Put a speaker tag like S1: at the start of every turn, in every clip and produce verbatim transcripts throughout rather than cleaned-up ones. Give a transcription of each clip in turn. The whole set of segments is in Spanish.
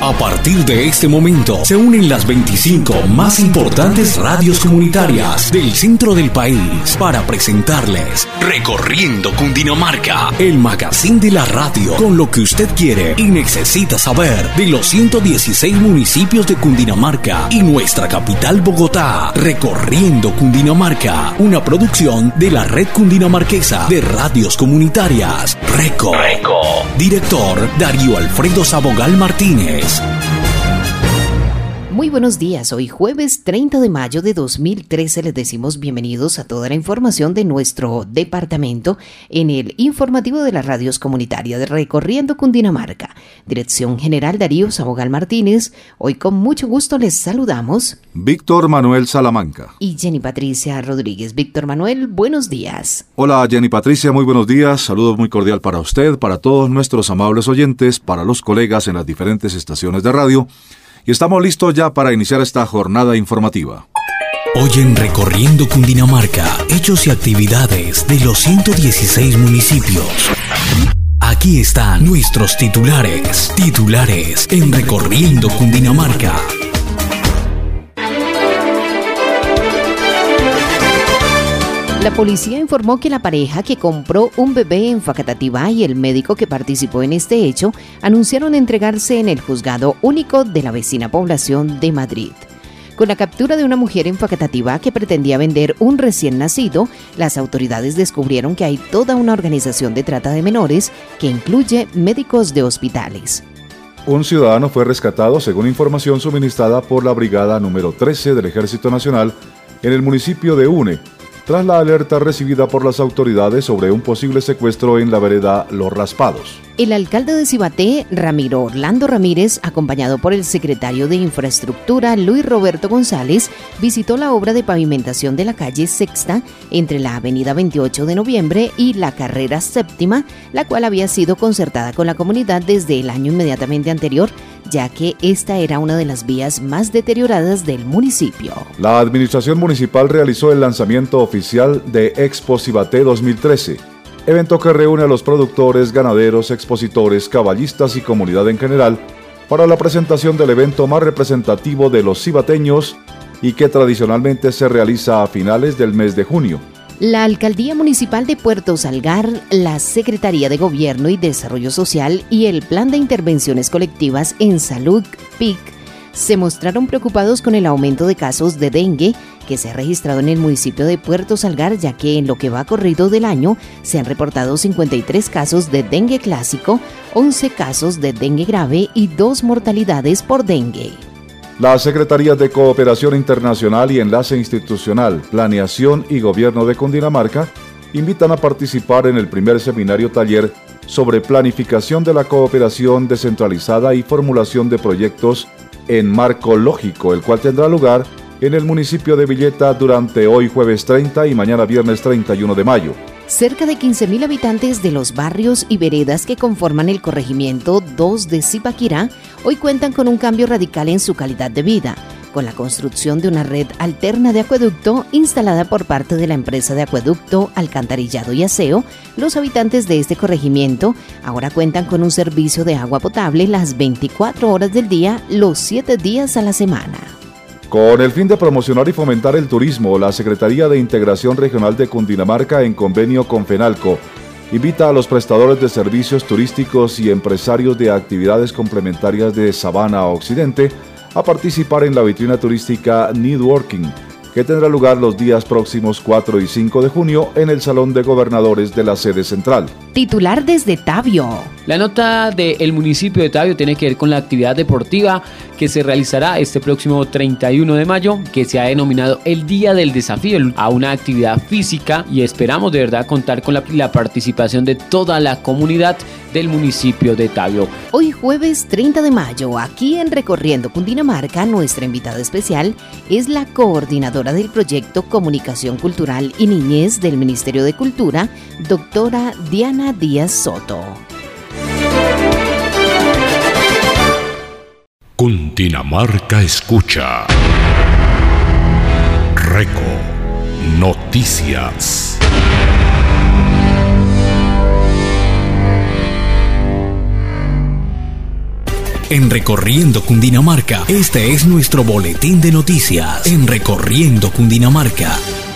S1: A partir de este momento se unen las veinticinco más importantes radios comunitarias del centro del país para presentarles Recorriendo Cundinamarca, el magazine de la radio con lo que usted quiere y necesita saber de los ciento dieciséis municipios de Cundinamarca y nuestra capital Bogotá. Recorriendo Cundinamarca, una producción de la Red Cundinamarquesa de Radios Comunitarias, RECO. RECO. Director Darío Alfredo Sabogal Martínez.
S2: Muy buenos días, hoy jueves treinta de mayo de dos mil trece les decimos bienvenidos a toda la información de nuestro departamento en el informativo de las radios comunitarias de Recorriendo Cundinamarca. Dirección General Darío Sabogal Martínez, hoy con mucho gusto les saludamos
S3: Víctor Manuel Salamanca
S2: y Jenny Patricia Rodríguez. Víctor Manuel, buenos días.
S3: Hola Jenny Patricia, muy buenos días, saludos muy cordial para usted, para todos nuestros amables oyentes, para los colegas en las diferentes estaciones de radio. Y estamos listos ya para iniciar esta jornada informativa.
S1: Hoy en Recorriendo Cundinamarca, hechos y actividades de los ciento dieciséis municipios. Aquí están nuestros titulares. Titulares en Recorriendo Cundinamarca.
S2: La policía informó que la pareja que compró un bebé en Facatativá y el médico que participó en este hecho anunciaron entregarse en el juzgado único de la vecina población de Madrid. Con la captura de una mujer en Facatativá que pretendía vender un recién nacido, las autoridades descubrieron que hay toda una organización de trata de menores que incluye médicos de hospitales.
S3: Un ciudadano fue rescatado según información suministrada por la Brigada número trece del Ejército Nacional en el municipio de Une, tras la alerta recibida por las autoridades sobre un posible secuestro en la vereda Los Raspados.
S2: El alcalde de Cibaté, Ramiro Orlando Ramírez, acompañado por el secretario de Infraestructura, Luis Roberto González, visitó la obra de pavimentación de la calle Sexta entre la avenida veintiocho de noviembre y la carrera séptima, la cual había sido concertada con la comunidad desde el año inmediatamente anterior, ya que esta era una de las vías más deterioradas del municipio.
S3: La administración municipal realizó el lanzamiento oficial de Expo Cibaté dos mil trece, evento que reúne a los productores, ganaderos, expositores, caballistas y comunidad en general para la presentación del evento más representativo de los cibateños y que tradicionalmente se realiza a finales del mes de junio.
S2: La Alcaldía Municipal de Puerto Salgar, la Secretaría de Gobierno y Desarrollo Social y el Plan de Intervenciones Colectivas en Salud, P I C, se mostraron preocupados con el aumento de casos de dengue que se ha registrado en el municipio de Puerto Salgar, ya que en lo que va corrido del año se han reportado cincuenta y tres casos de dengue clásico, once casos de dengue grave y dos mortalidades por dengue.
S3: Las Secretarías de Cooperación Internacional y Enlace Institucional, Planeación y Gobierno de Cundinamarca invitan a participar en el primer seminario taller sobre planificación de la cooperación descentralizada y formulación de proyectos en marco lógico, el cual tendrá lugar en el municipio de Villeta durante hoy jueves treinta y mañana viernes treinta y uno de mayo.
S2: Cerca de quince mil habitantes de los barrios y veredas que conforman el corregimiento dos de Zipaquirá hoy cuentan con un cambio radical en su calidad de vida, con la construcción de una red alterna de acueducto instalada por parte de la empresa de acueducto, alcantarillado y aseo. Los habitantes de este corregimiento ahora cuentan con un servicio de agua potable las veinticuatro horas del día, los siete días a la semana.
S3: Con el fin de promocionar y fomentar el turismo, la Secretaría de Integración Regional de Cundinamarca, en convenio con FENALCO, invita a los prestadores de servicios turísticos y empresarios de actividades complementarias de Sabana Occidente a participar en la vitrina turística Networking, que tendrá lugar los días próximos cuatro y cinco de junio en el Salón de Gobernadores de la sede central.
S2: Titular desde Tabio.
S4: La nota del municipio de Tabio tiene que ver con la actividad deportiva que se realizará este próximo treinta y uno de mayo, que se ha denominado el Día del Desafío, a una actividad física, y esperamos de verdad contar con la, la participación de toda la comunidad del municipio de Tabio.
S2: Hoy jueves treinta de mayo, aquí en Recorriendo Cundinamarca, nuestra invitada especial es la coordinadora del proyecto Comunicación Cultural y Niñez del Ministerio de Cultura, doctora Diana Díaz Soto.
S1: Cundinamarca escucha. RECO Noticias. En Recorriendo Cundinamarca, este es nuestro boletín de noticias. En Recorriendo Cundinamarca.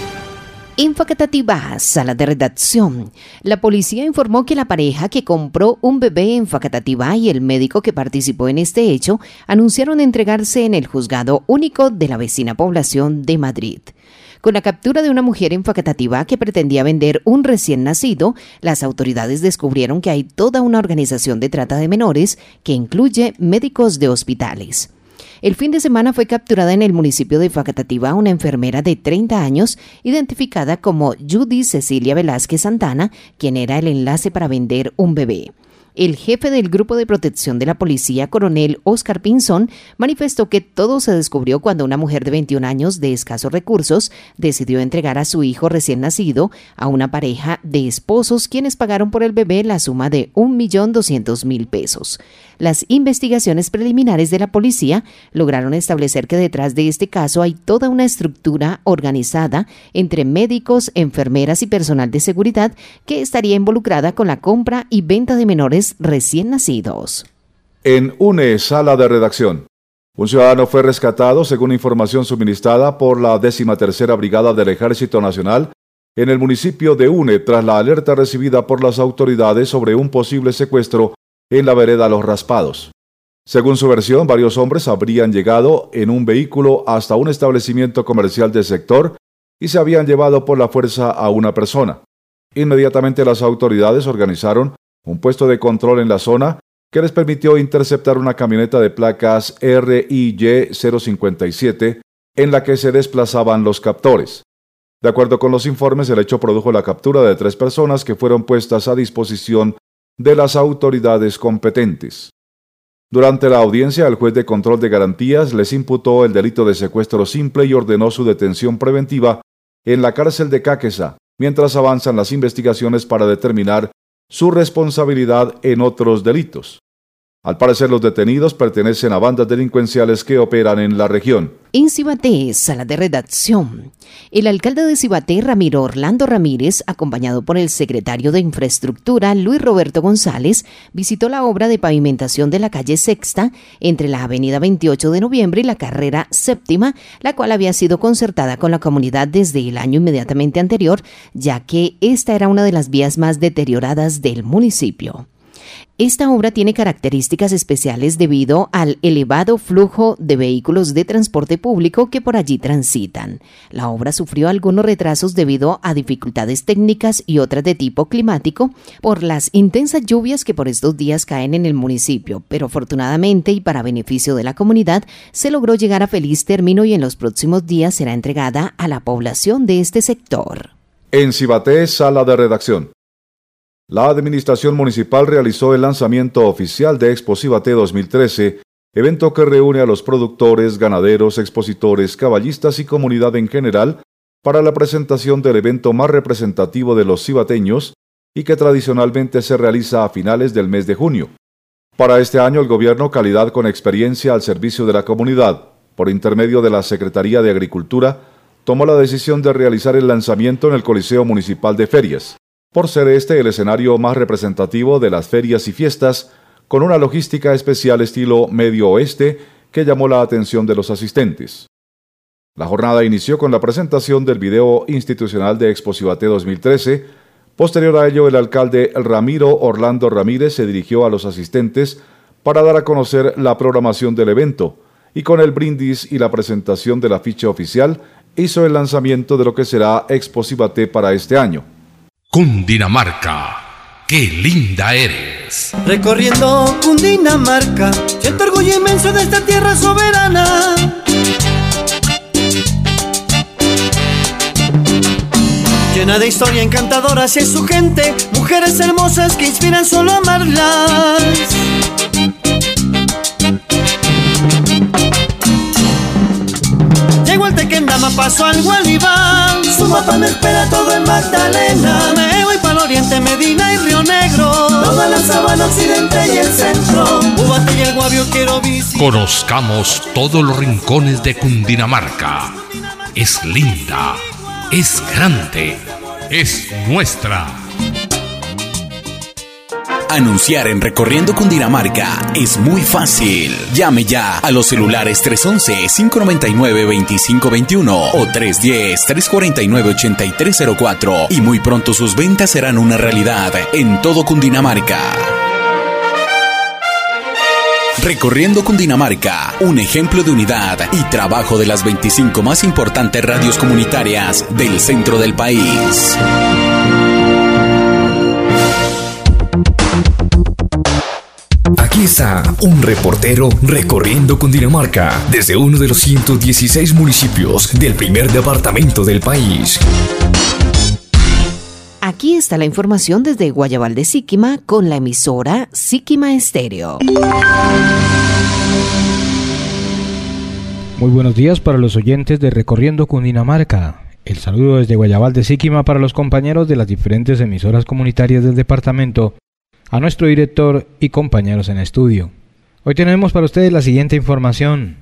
S2: En Facatativá, sala de redacción, la policía informó que la pareja que compró un bebé en Facatativá y el médico que participó en este hecho anunciaron entregarse en el juzgado único de la vecina población de Madrid. Con la captura de una mujer en Facatativá que pretendía vender un recién nacido, las autoridades descubrieron que hay toda una organización de trata de menores que incluye médicos de hospitales. El fin de semana fue capturada en el municipio de Facatativá una enfermera de treinta años, identificada como Judy Cecilia Velázquez Santana, quien era el enlace para vender un bebé. El jefe del Grupo de Protección de la Policía, coronel Oscar Pinzón, manifestó que todo se descubrió cuando una mujer de veintiún años de escasos recursos decidió entregar a su hijo recién nacido a una pareja de esposos quienes pagaron por el bebé la suma de un millón doscientos mil pesos. Las investigaciones preliminares de la policía lograron establecer que detrás de este caso hay toda una estructura organizada entre médicos, enfermeras y personal de seguridad que estaría involucrada con la compra y venta de menores recién nacidos.
S3: En UNE, sala de redacción. Un ciudadano fue rescatado, según información suministrada por la décima tercera Brigada del Ejército Nacional, en el municipio de UNE, tras la alerta recibida por las autoridades sobre un posible secuestro en la vereda Los Raspados. Según su versión, varios hombres habrían llegado en un vehículo hasta un establecimiento comercial del sector y se habían llevado por la fuerza a una persona. Inmediatamente las autoridades organizaron un puesto de control en la zona que les permitió interceptar una camioneta de placas R I Y cero cincuenta y siete en la que se desplazaban los captores. De acuerdo con los informes, el hecho produjo la captura de tres personas que fueron puestas a disposición de las autoridades competentes. Durante la audiencia, el juez de control de garantías les imputó el delito de secuestro simple y ordenó su detención preventiva en la cárcel de Caquesa, mientras avanzan las investigaciones para determinar su responsabilidad en otros delitos. Al parecer, los detenidos pertenecen a bandas delincuenciales que operan en la región.
S2: En Cibaté, sala de redacción. El alcalde de Cibaté, Ramiro Orlando Ramírez, acompañado por el secretario de Infraestructura, Luis Roberto González, visitó la obra de pavimentación de la calle Sexta entre la avenida veintiocho de noviembre y la carrera séptima, la cual había sido concertada con la comunidad desde el año inmediatamente anterior, ya que esta era una de las vías más deterioradas del municipio. Esta obra tiene características especiales debido al elevado flujo de vehículos de transporte público que por allí transitan. La obra sufrió algunos retrasos debido a dificultades técnicas y otras de tipo climático por las intensas lluvias que por estos días caen en el municipio, pero afortunadamente y para beneficio de la comunidad se logró llegar a feliz término y en los próximos días será entregada a la población de este sector.
S3: En Cibaté, sala de redacción. La Administración Municipal realizó el lanzamiento oficial de Expo Cibaté dos mil trece, evento que reúne a los productores, ganaderos, expositores, caballistas y comunidad en general para la presentación del evento más representativo de los cibateños y que tradicionalmente se realiza a finales del mes de junio. Para este año, el gobierno Calidad con Experiencia al servicio de la comunidad, por intermedio de la Secretaría de Agricultura, tomó la decisión de realizar el lanzamiento en el Coliseo Municipal de Ferias, por ser este el escenario más representativo de las ferias y fiestas, con una logística especial estilo Medio Oeste que llamó la atención de los asistentes. La jornada inició con la presentación del video institucional de Expo Cibaté dos mil trece. Posterior a ello, el alcalde Ramiro Orlando Ramírez se dirigió a los asistentes para dar a conocer la programación del evento y con el brindis y la presentación de la ficha oficial hizo el lanzamiento de lo que será Expo Cibaté para este año.
S1: Cundinamarca, qué linda eres.
S5: Recorriendo Cundinamarca, siento orgullo inmenso de esta tierra soberana. Llena de historia encantadora hacia su gente, mujeres hermosas que inspiran solo a amarlas. Llego al Tequendama, paso al Gualibán, su mapa me espera todo en Magdalena. Me voy para el oriente, Medina y Río Negro, toda la sabana occidente y el centro, Ubate y el Guavio quiero visitar.
S1: Conozcamos todos los rincones de Cundinamarca. Es linda, es grande, es nuestra. Anunciar en Recorriendo Cundinamarca es muy fácil. Llame ya a los celulares tres once, cinco noventa y nueve, veinticinco veintiuno o tres diez, tres cuarenta y nueve, ochenta y tres cero cuatro y muy pronto sus ventas serán una realidad en todo Cundinamarca. Recorriendo Cundinamarca, un ejemplo de unidad y trabajo de las veinticinco más importantes radios comunitarias del centro del país.
S6: Aquí está un reportero recorriendo Cundinamarca desde uno de los ciento dieciséis municipios del primer departamento del país.
S2: Aquí está la información desde Guayabal de Siquima con la emisora Siquima Estéreo.
S7: Muy buenos días para los oyentes de Recorriendo Cundinamarca. El saludo desde Guayabal de Siquima para los compañeros de las diferentes emisoras comunitarias del departamento, a nuestro director y compañeros en estudio. Hoy tenemos para ustedes la siguiente información.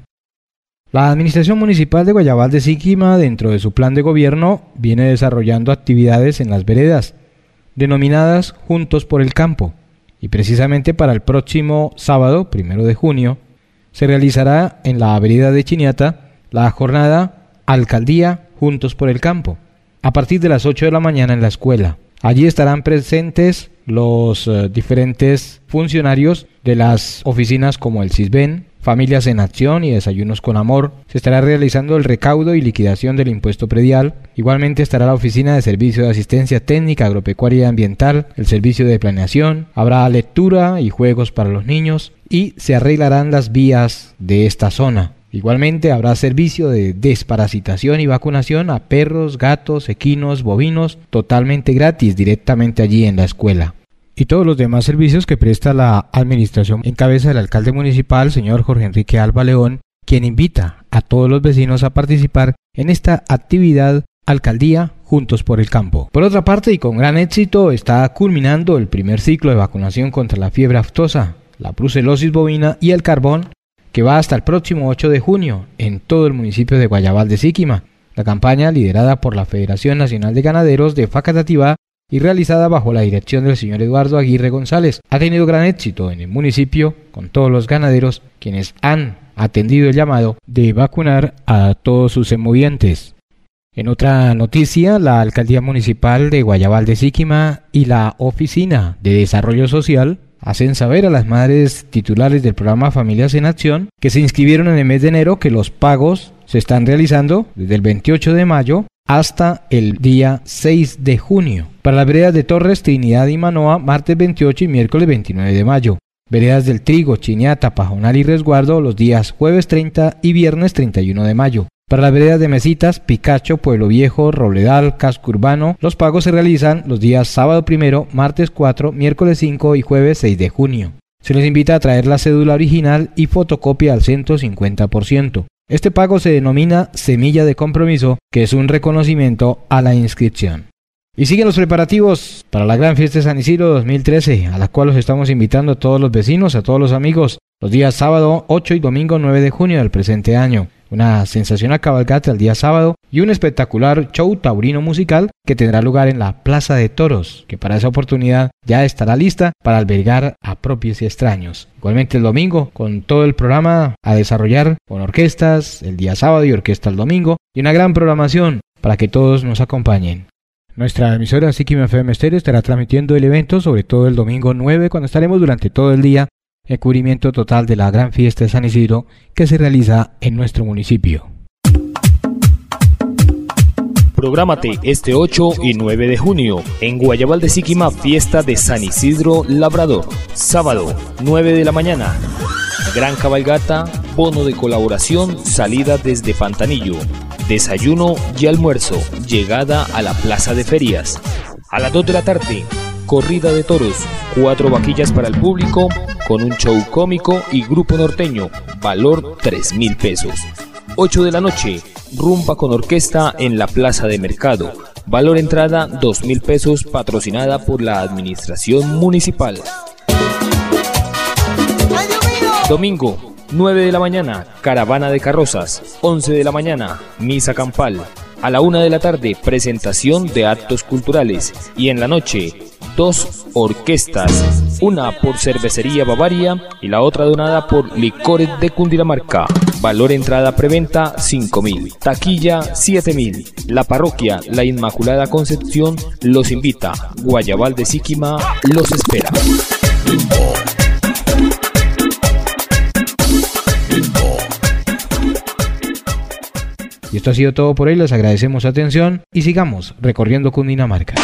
S7: La Administración Municipal de Guayabal de Siquima, dentro de su plan de gobierno, viene desarrollando actividades en las veredas, denominadas Juntos por el Campo, y precisamente para el próximo sábado, primero de junio, se realizará en la vereda de Chiniata la jornada Alcaldía Juntos por el Campo, a partir de las ocho de la mañana en la escuela. Allí estarán presentes los uh, diferentes funcionarios de las oficinas como el CISBEN, Familias en Acción y Desayunos con Amor. Se estará realizando el recaudo y liquidación del impuesto predial. Igualmente estará la Oficina de Servicio de Asistencia Técnica Agropecuaria y Ambiental, el Servicio de Planeación. Habrá lectura y juegos para los niños y se arreglarán las vías de esta zona. Igualmente habrá servicio de desparasitación y vacunación a perros, gatos, equinos, bovinos, totalmente gratis directamente allí en la escuela. Y todos los demás servicios que presta la administración en cabeza del alcalde municipal, señor Jorge Enrique Alba León, quien invita a todos los vecinos a participar en esta actividad Alcaldía Juntos por el Campo. Por otra parte, y con gran éxito, está culminando el primer ciclo de vacunación contra la fiebre aftosa, la brucelosis bovina y el carbón, que va hasta el próximo ocho de junio en todo el municipio de Guayabal de Siquima. La campaña, liderada por la Federación Nacional de Ganaderos de Facatativá y realizada bajo la dirección del señor Eduardo Aguirre González, ha tenido gran éxito en el municipio con todos los ganaderos quienes han atendido el llamado de vacunar a todos sus semovientes. En otra noticia, la Alcaldía Municipal de Guayabal de Siquima y la Oficina de Desarrollo Social hacen saber a las madres titulares del programa Familias en Acción que se inscribieron en el mes de enero que los pagos se están realizando desde el veintiocho de mayo hasta el día seis de junio. Para las veredas de Torres, Trinidad y Manoa, martes veintiocho y miércoles veintinueve de mayo. Veredas del Trigo, Chiniata, Pajonal y Resguardo, los días jueves treinta y viernes treinta y uno de mayo. Para las veredas de Mesitas, Picacho, Pueblo Viejo, Robledal, Casco Urbano, los pagos se realizan los días sábado primero, martes cuatro, miércoles cinco y jueves seis de junio. Se les invita a traer la cédula original y fotocopia al ciento cincuenta por ciento. Este pago se denomina Semilla de Compromiso, que es un reconocimiento a la inscripción. Y siguen los preparativos para la Gran Fiesta de San Isidro dos mil trece, a la cual los estamos invitando a todos los vecinos, a todos los amigos, los días sábado ocho y domingo nueve de junio del presente año. Una sensacional cabalgata el día sábado y un espectacular show taurino musical que tendrá lugar en la Plaza de Toros, que para esa oportunidad ya estará lista para albergar a propios y extraños. Igualmente el domingo, con todo el programa a desarrollar con orquestas el día sábado y orquesta el domingo, y una gran programación para que todos nos acompañen. Nuestra emisora Siquima F M Estéreo estará transmitiendo el evento, sobre todo el domingo nueve, cuando estaremos durante todo el día en cubrimiento total de la Gran Fiesta de San Isidro que se realiza en nuestro municipio.
S8: Prográmate este ocho y nueve de junio en Guayabal de Siquima, Fiesta de San Isidro Labrador. Sábado, nueve de la mañana. Gran cabalgata, bono de colaboración, salida desde Pantanillo. Desayuno y almuerzo, llegada a la Plaza de Ferias. A las dos de la tarde, corrida de toros, cuatro vaquillas para el público, con un show cómico y grupo norteño, valor tres mil pesos. ocho de la noche, rumba con orquesta en la Plaza de Mercado, valor entrada dos mil pesos, patrocinada por la Administración Municipal. Domingo, nueve de la mañana, caravana de carrozas. once de la mañana, misa campal. A la una de la tarde, presentación de actos culturales. Y en la noche, dos orquestas, una por Cervecería Bavaria y la otra donada por Licores de Cundinamarca. Valor entrada preventa cinco mil, taquilla siete mil. La parroquia La Inmaculada Concepción los invita. Guayabal de Siquima los espera.
S7: Y esto ha sido todo por hoy, les agradecemos su atención y sigamos recorriendo Cundinamarca.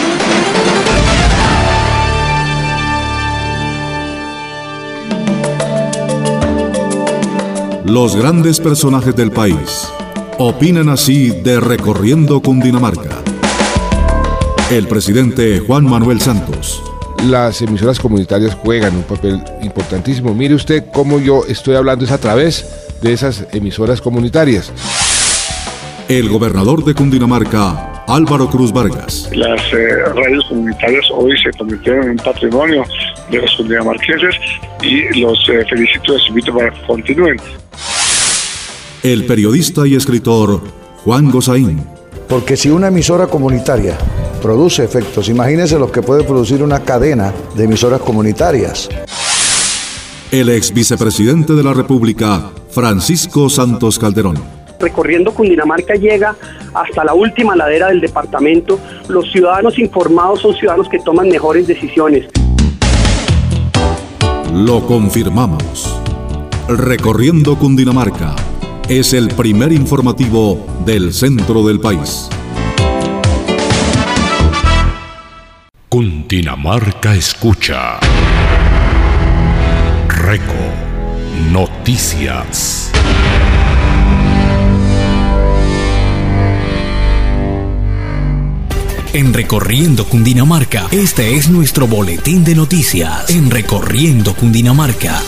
S3: Los grandes personajes del país opinan así de Recorriendo Cundinamarca. El presidente Juan Manuel Santos.
S9: Las emisoras comunitarias juegan un papel importantísimo. Mire usted cómo yo estoy hablando es a través de esas emisoras comunitarias.
S3: El gobernador de Cundinamarca, Álvaro Cruz Vargas.
S10: Las eh, radios comunitarias hoy se convirtieron en un patrimonio de los cundinamarqueses y los eh, felicito y los invito para que continúen.
S3: El periodista y escritor Juan Gozaín.
S11: Porque si una emisora comunitaria produce efectos, imagínense lo que puede producir una cadena de emisoras comunitarias.
S3: El ex vicepresidente de la República, Francisco Santos Calderón.
S12: Recorriendo Cundinamarca llega hasta la última ladera del departamento. Los ciudadanos informados son ciudadanos que toman mejores decisiones.
S3: Lo confirmamos. Recorriendo Cundinamarca es el primer informativo del centro del país.
S1: Cundinamarca escucha. Reco Noticias. En Recorriendo Cundinamarca, este es nuestro boletín de noticias. En Recorriendo Cundinamarca.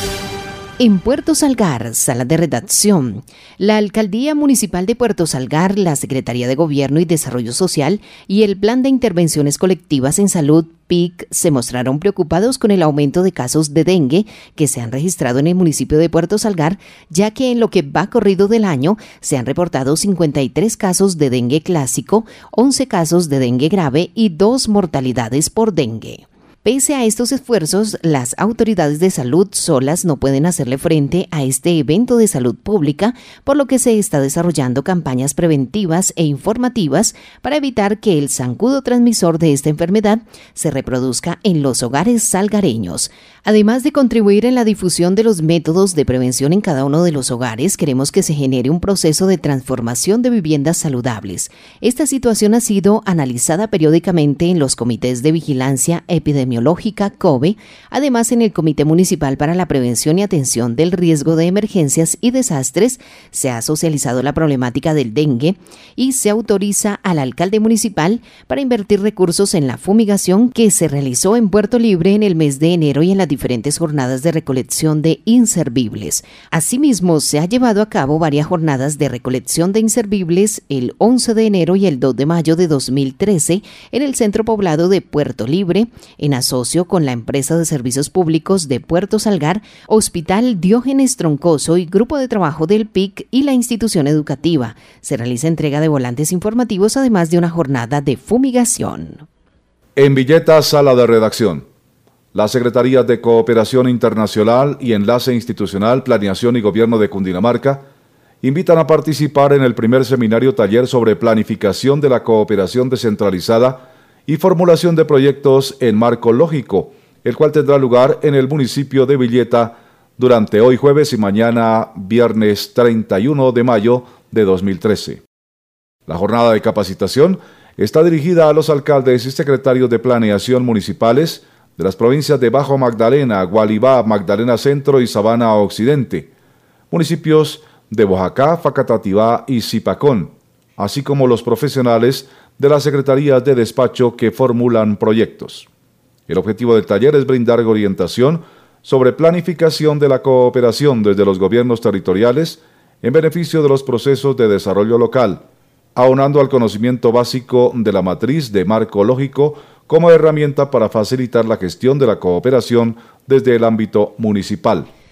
S2: En Puerto Salgar, sala de redacción. La Alcaldía Municipal de Puerto Salgar, la Secretaría de Gobierno y Desarrollo Social y el Plan de Intervenciones Colectivas en Salud, P I C, se mostraron preocupados con el aumento de casos de dengue que se han registrado en el municipio de Puerto Salgar, ya que en lo que va corrido del año se han reportado cincuenta y tres casos de dengue clásico, once casos de dengue grave y dos mortalidades por dengue. Pese a estos esfuerzos, las autoridades de salud solas no pueden hacerle frente a este evento de salud pública, por lo que se está desarrollando campañas preventivas e informativas para evitar que el zancudo transmisor de esta enfermedad se reproduzca en los hogares salgareños. Además de contribuir en la difusión de los métodos de prevención en cada uno de los hogares, queremos que se genere un proceso de transformación de viviendas saludables. Esta situación ha sido analizada periódicamente en los comités de vigilancia epidemiológica Epidemiológica C O B E, además en el Comité Municipal para la Prevención y Atención del Riesgo de Emergencias y Desastres se ha socializado la problemática del dengue y se autoriza al alcalde municipal para invertir recursos en la fumigación que se realizó en Puerto Libre en el mes de enero y en las diferentes jornadas de recolección de inservibles. Asimismo, se ha llevado a cabo varias jornadas de recolección de inservibles el once de enero y el dos de mayo de dos mil trece en el centro poblado de Puerto Libre, en asocio con la empresa de servicios públicos de Puerto Salgar, Hospital Diógenes Troncoso y Grupo de Trabajo del P I C y la institución educativa. Se realiza entrega de volantes informativos, además de una jornada de fumigación.
S3: En Villeta, sala de redacción. La Secretaría de Cooperación Internacional y Enlace Institucional, Planeación y Gobierno de Cundinamarca invitan a participar en el primer seminario taller sobre planificación de la cooperación descentralizada y formulación de proyectos en marco lógico, el cual tendrá lugar en el municipio de Villeta durante hoy jueves y mañana viernes treinta y uno de mayo de dos mil trece. La jornada de capacitación está dirigida a los alcaldes y secretarios de planeación municipales de las provincias de Bajo Magdalena, Gualibá, Magdalena Centro y Sabana Occidente, municipios de Boyacá, Facatativá y Zipacón, así como los profesionales de las secretarías de despacho que formulan proyectos. El objetivo del taller es brindar orientación sobre planificación de la cooperación desde los gobiernos territoriales en beneficio de los procesos de desarrollo local, aunando al conocimiento básico de la matriz de marco lógico como herramienta para facilitar la gestión de la cooperación desde el ámbito municipal.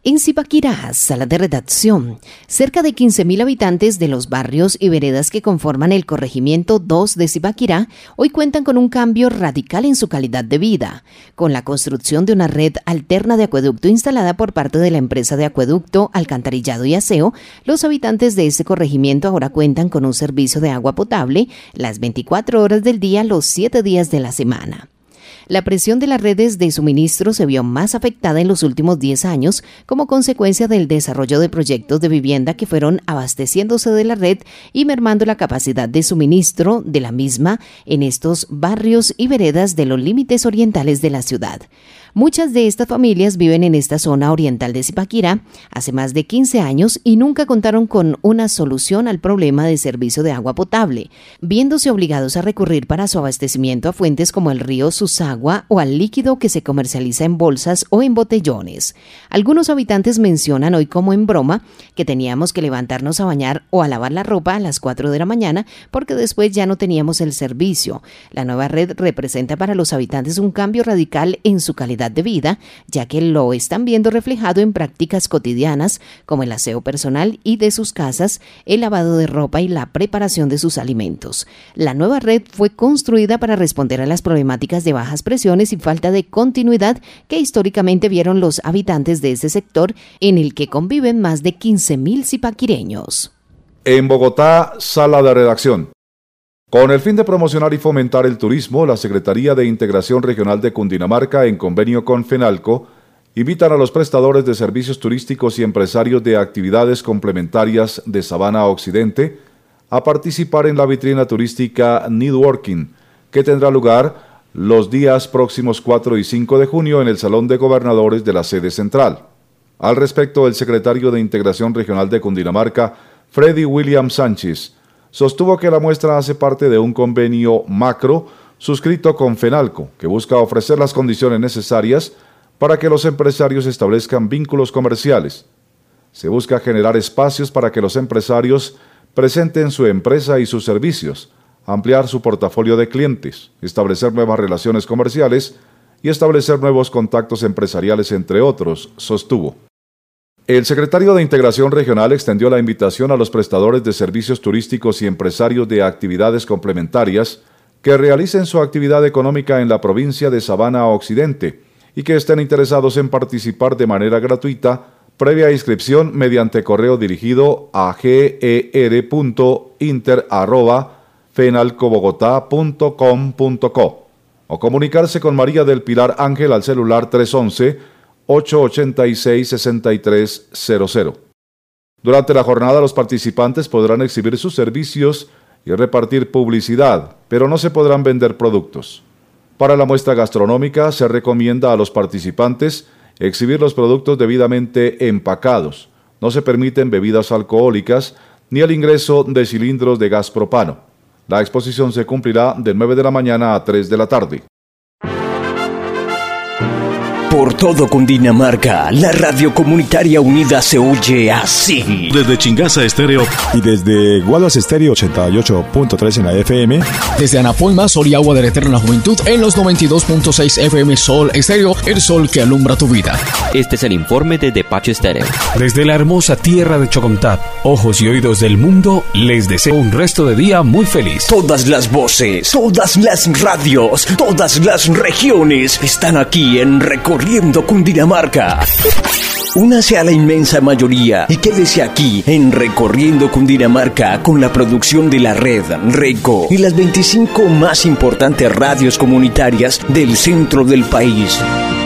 S2: En Zipaquirá, sala de redacción, cerca de quince mil habitantes de los barrios y veredas que conforman el corregimiento dos de Zipaquirá hoy cuentan con un cambio radical en su calidad de vida, con la construcción de una red alterna de acueducto instalada por parte de la empresa de acueducto, alcantarillado y aseo. Los habitantes de este corregimiento ahora cuentan con un servicio de agua potable las veinticuatro horas del día, los siete días de la semana. La presión de las redes de suministro se vio más afectada en los últimos diez años como consecuencia del desarrollo de proyectos de vivienda que fueron abasteciéndose de la red y mermando la capacidad de suministro de la misma en estos barrios y veredas de los límites orientales de la ciudad. Muchas de estas familias viven en esta zona oriental de Zipaquirá hace más de quince años y nunca contaron con una solución al problema de servicio de agua potable, viéndose obligados a recurrir para su abastecimiento a fuentes como el río Susagua o al líquido que se comercializa en bolsas o en botellones. Algunos habitantes mencionan hoy como en broma que teníamos que levantarnos a bañar o a lavar la ropa a las cuatro de la mañana porque después ya no teníamos el servicio. La nueva red representa para los habitantes un cambio radical en su calidad de vida, ya que lo están viendo reflejado en prácticas cotidianas como el aseo personal y de sus casas, el lavado de ropa y la preparación de sus alimentos. La nueva red fue construida para responder a las problemáticas de bajas presiones y falta de continuidad que históricamente vieron los habitantes de este sector, en el que conviven más de quince mil zipaquireños.
S3: En Bogotá, sala de redacción. Con el fin de promocionar y fomentar el turismo, la Secretaría de Integración Regional de Cundinamarca, en convenio con FENALCO, invitan a los prestadores de servicios turísticos y empresarios de actividades complementarias de Sabana Occidente a participar en la vitrina turística Networking, que tendrá lugar los días próximos cuatro y cinco de junio en el Salón de Gobernadores de la sede central. Al respecto, el secretario de Integración Regional de Cundinamarca, Freddy William Sánchez, sostuvo que la muestra hace parte de un convenio macro suscrito con FENALCO, que busca ofrecer las condiciones necesarias para que los empresarios establezcan vínculos comerciales. Se busca generar espacios para que los empresarios presenten su empresa y sus servicios, ampliar su portafolio de clientes, establecer nuevas relaciones comerciales y establecer nuevos contactos empresariales, entre otros, sostuvo. El secretario de Integración Regional extendió la invitación a los prestadores de servicios turísticos y empresarios de actividades complementarias que realicen su actividad económica en la provincia de Sabana Occidente y que estén interesados en participar de manera gratuita, previa inscripción mediante correo dirigido a ger punto inter arroba fenalcobogotá punto com punto co o comunicarse con María del Pilar Ángel al celular tres once, ocho ochenta y seis, sesenta y tres cero cero. Durante la jornada, los participantes podrán exhibir sus servicios y repartir publicidad, pero no se podrán vender productos. Para la muestra gastronómica, se recomienda a los participantes exhibir los productos debidamente empacados. No se permiten bebidas alcohólicas ni el ingreso de cilindros de gas propano. La exposición se cumplirá de nueve de la mañana a tres de la tarde.
S1: Por todo Cundinamarca, la radio comunitaria unida se oye así.
S13: Desde Chingaza Estéreo
S14: y desde Guaduas Estéreo ochenta y ocho punto tres en la F M.
S15: Desde Anapoima, Sol y Agua de la Eterna Juventud en los noventa y dos punto seis F M Sol Estéreo, el sol que alumbra tu vida.
S16: Este es el informe de Despacho Estéreo.
S13: Desde la hermosa tierra de Chocontá, ojos y oídos del mundo, les deseo un resto de día muy feliz.
S1: Todas las voces, todas las radios, todas las regiones están aquí en Recorriendo Cundinamarca. Únase a la inmensa mayoría y quédese aquí en Recorriendo Cundinamarca con la producción de la red RECO y las veinticinco más importantes radios comunitarias del centro del país.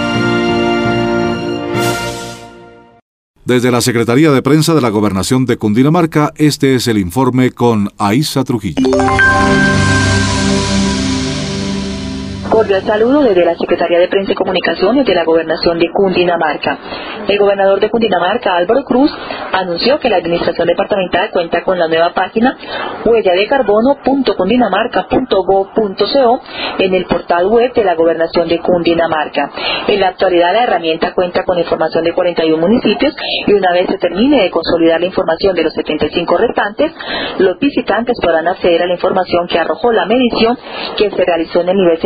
S3: Desde la Secretaría de Prensa de la Gobernación de Cundinamarca, este es el informe con Aiza Trujillo.
S17: Cordial saludo desde la Secretaría de Prensa y Comunicaciones de la Gobernación de Cundinamarca. El gobernador de Cundinamarca, Álvaro Cruz, anunció que la Administración Departamental cuenta con la nueva página huella de carbono punto cundinamarca punto gob punto co en el portal web de la Gobernación de Cundinamarca. En la actualidad, la herramienta cuenta con información de cuarenta y uno municipios y una vez se termine de consolidar la información de los setenta y cinco restantes, los visitantes podrán acceder a la información que arrojó la medición que se realizó en el nivel central de la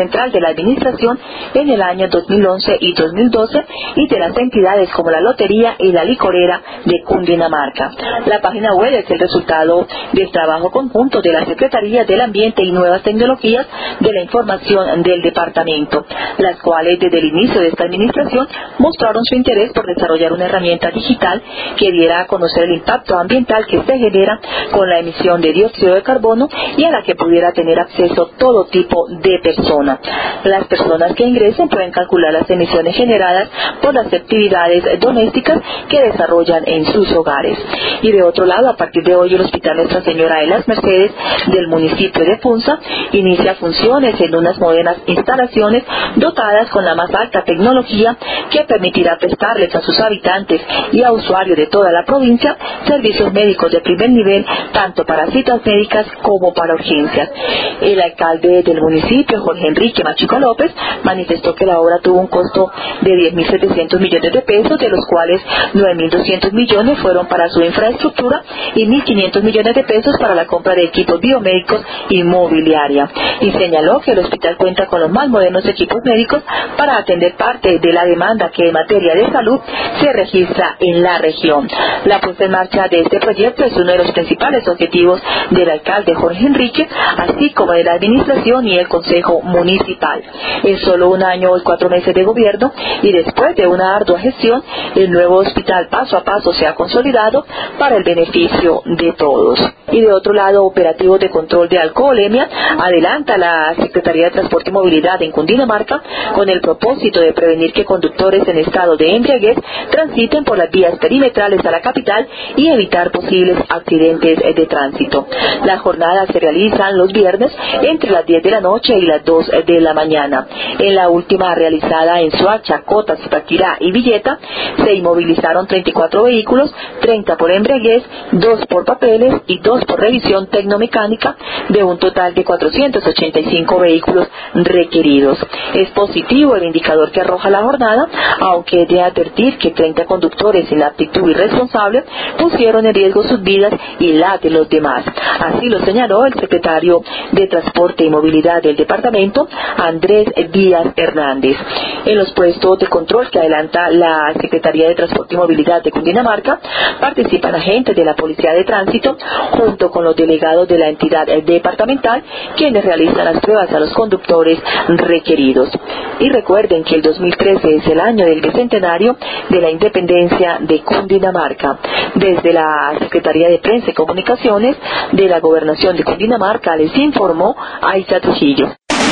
S17: la administración en el año dos mil once y dos mil doce y de las entidades como la Lotería y la Licorera de Cundinamarca. La página web es el resultado del trabajo conjunto de la Secretaría del Ambiente y Nuevas Tecnologías de la Información del Departamento, las cuales desde el inicio de esta administración mostraron su interés por desarrollar una herramienta digital que diera a conocer el impacto ambiental que se genera con la emisión de dióxido de carbono y a la que pudiera tener acceso todo tipo de personas. Las personas que ingresen pueden calcular las emisiones generadas por las actividades domésticas que desarrollan en sus hogares. Y de otro lado, a partir de hoy, el Hospital Nuestra Señora de las Mercedes del municipio de Funza inicia funciones en unas modernas instalaciones dotadas con la más alta tecnología que permitirá prestarles a sus habitantes y a usuarios de toda la provincia servicios médicos de primer nivel, tanto para citas médicas como para urgencias. El alcalde del municipio, Jorge Enrique Machuca López, manifestó que la obra tuvo un costo de diez mil setecientos millones de pesos, de los cuales nueve mil doscientos millones fueron para su infraestructura y mil quinientos millones de pesos para la compra de equipos biomédicos y mobiliaria. Y señaló que el hospital cuenta con los más modernos equipos médicos para atender parte de la demanda que en materia de salud se registra en la región. La puesta en marcha de este proyecto es uno de los principales objetivos del alcalde Jorge Enrique, así como de la administración y el consejo municipal. En solo un año y cuatro meses de gobierno y después de una ardua gestión, el nuevo hospital paso a paso se ha consolidado para el beneficio de todos. Y de otro lado, operativos de control de alcoholemia adelanta la Secretaría de Transporte y Movilidad en Cundinamarca con el propósito de prevenir que conductores en estado de embriaguez transiten por las vías perimetrales a la capital y evitar posibles accidentes de tránsito. Las jornadas se realizan los viernes entre las diez de la noche y las dos de la mañana. En la última, realizada en Soacha, Cota, Zipaquirá y Villeta, se inmovilizaron treinta y cuatro vehículos, treinta por embriaguez, dos por papeles y dos por revisión tecnomecánica, de un total de cuatrocientos ochenta y cinco vehículos requeridos. Es positivo el indicador que arroja la jornada, aunque he de advertir que treinta conductores sin actitud irresponsable pusieron en riesgo sus vidas y la de los demás. Así lo señaló el secretario de Transporte y Movilidad del departamento, Andrés Díaz Hernández. En los puestos de control que adelanta la Secretaría de Transporte y Movilidad de Cundinamarca participan agentes de la Policía de Tránsito junto con los delegados de la entidad departamental, quienes realizan las pruebas a los conductores requeridos. Y recuerden que el dos mil trece es el año del bicentenario de la independencia de Cundinamarca. Desde la Secretaría de Prensa y Comunicaciones de la Gobernación de Cundinamarca les informó Aiza Trujillo.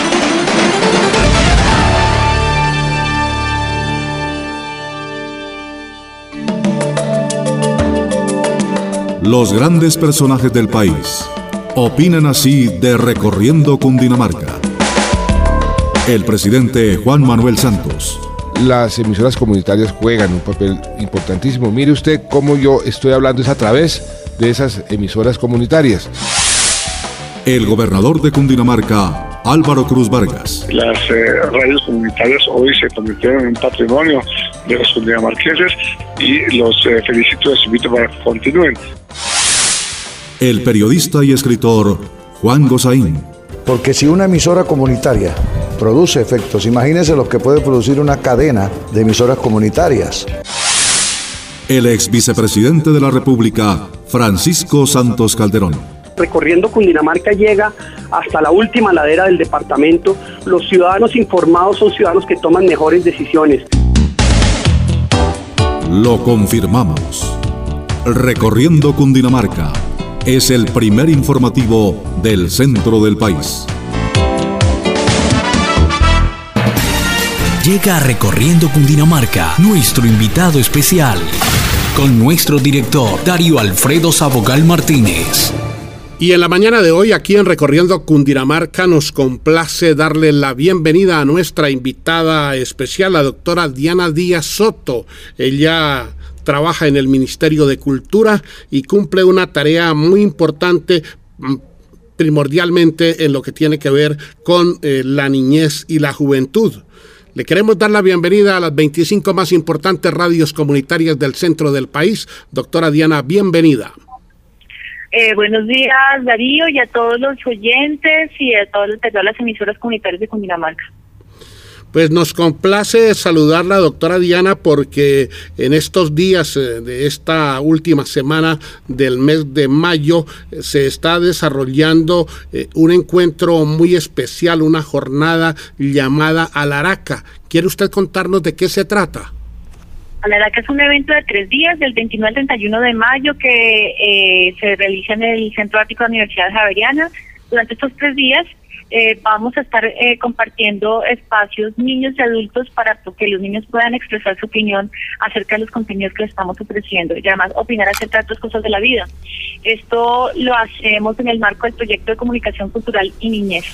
S3: Los grandes personajes del país opinan así de Recorriendo Cundinamarca. El presidente Juan Manuel Santos.
S9: Las emisoras comunitarias juegan un papel importantísimo. Mire usted cómo yo estoy hablando es a través de esas emisoras comunitarias.
S3: El gobernador de Cundinamarca, Álvaro Cruz Vargas.
S10: Las eh, radios comunitarias hoy se convirtieron en un patrimonio de los cundinamarqueses y los eh, felicito y los invito para que continúen.
S3: El periodista y escritor Juan Gozaín.
S11: Porque si una emisora comunitaria produce efectos, imagínense los que puede producir una cadena de emisoras comunitarias.
S3: El ex vicepresidente de la República, Francisco Santos Calderón.
S12: Recorriendo Cundinamarca llega hasta la última ladera del departamento. Los ciudadanos informados son ciudadanos que toman mejores decisiones.
S3: Lo confirmamos. Recorriendo Cundinamarca es el primer informativo del centro del país.
S1: Llega Recorriendo Cundinamarca nuestro invitado especial, con nuestro director Darío Alfredo Sabogal Martínez.
S18: Y en la mañana de hoy, aquí en Recorriendo Cundinamarca, nos complace darle la bienvenida a nuestra invitada especial, la doctora Diana Díaz Soto. Ella trabaja en el Ministerio de Cultura y cumple una tarea muy importante, primordialmente en lo que tiene que ver con eh, la niñez y la juventud. Le queremos dar la bienvenida a las veinticinco más importantes radios comunitarias del centro del país. Doctora Diana, bienvenida.
S19: Eh, buenos días, Darío, y a todos los oyentes y a todas, a todas las emisoras comunitarias de Cundinamarca.
S18: Pues nos complace saludarla, doctora Diana, porque en estos días eh, de esta última semana del mes de mayo eh, se está desarrollando eh, un encuentro muy especial, una jornada llamada Alaraca. ¿Quiere usted contarnos de qué se trata?
S19: Alaraca es un evento de tres días, del veintinueve al treinta y uno de mayo, que eh, se realiza en el Centro Ático de la Universidad Javeriana. Durante estos tres días Eh, vamos a estar eh, compartiendo espacios niños y adultos para que los niños puedan expresar su opinión acerca de los contenidos que les estamos ofreciendo y además opinar acerca de otras cosas de la vida. Esto lo hacemos en el marco del proyecto de comunicación cultural y niñez.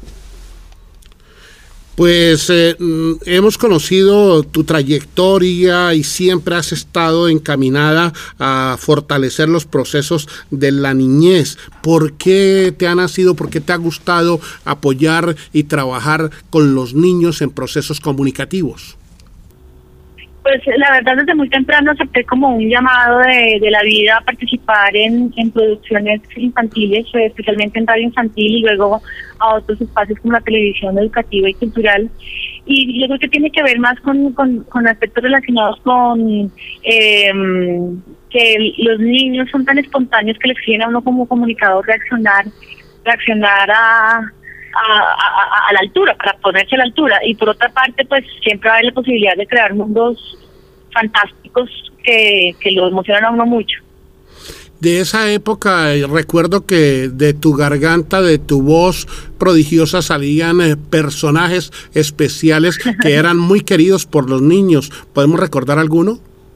S18: Pues eh, hemos conocido tu trayectoria y siempre has estado encaminada a fortalecer los procesos de la niñez. ¿Por qué te ha nacido, por qué te ha gustado apoyar y trabajar con los niños en procesos comunicativos?
S19: Pues la verdad, desde muy temprano acepté como un llamado de, de la vida a participar en, en producciones infantiles, especialmente en radio infantil y luego a otros espacios como la televisión educativa y cultural. Y yo creo que tiene que ver más con, con, con aspectos relacionados con eh, que los niños son tan espontáneos que les exigen a uno como comunicador reaccionar, reaccionar a... A, a, a la altura, para ponerse a la altura, y por otra parte pues siempre va a haber la posibilidad de crear mundos fantásticos que, que lo emocionan a uno mucho.
S18: De esa época eh, recuerdo que de tu garganta, de tu voz prodigiosa salían eh, personajes especiales que eran muy queridos por los niños. ¿Podemos recordar alguno?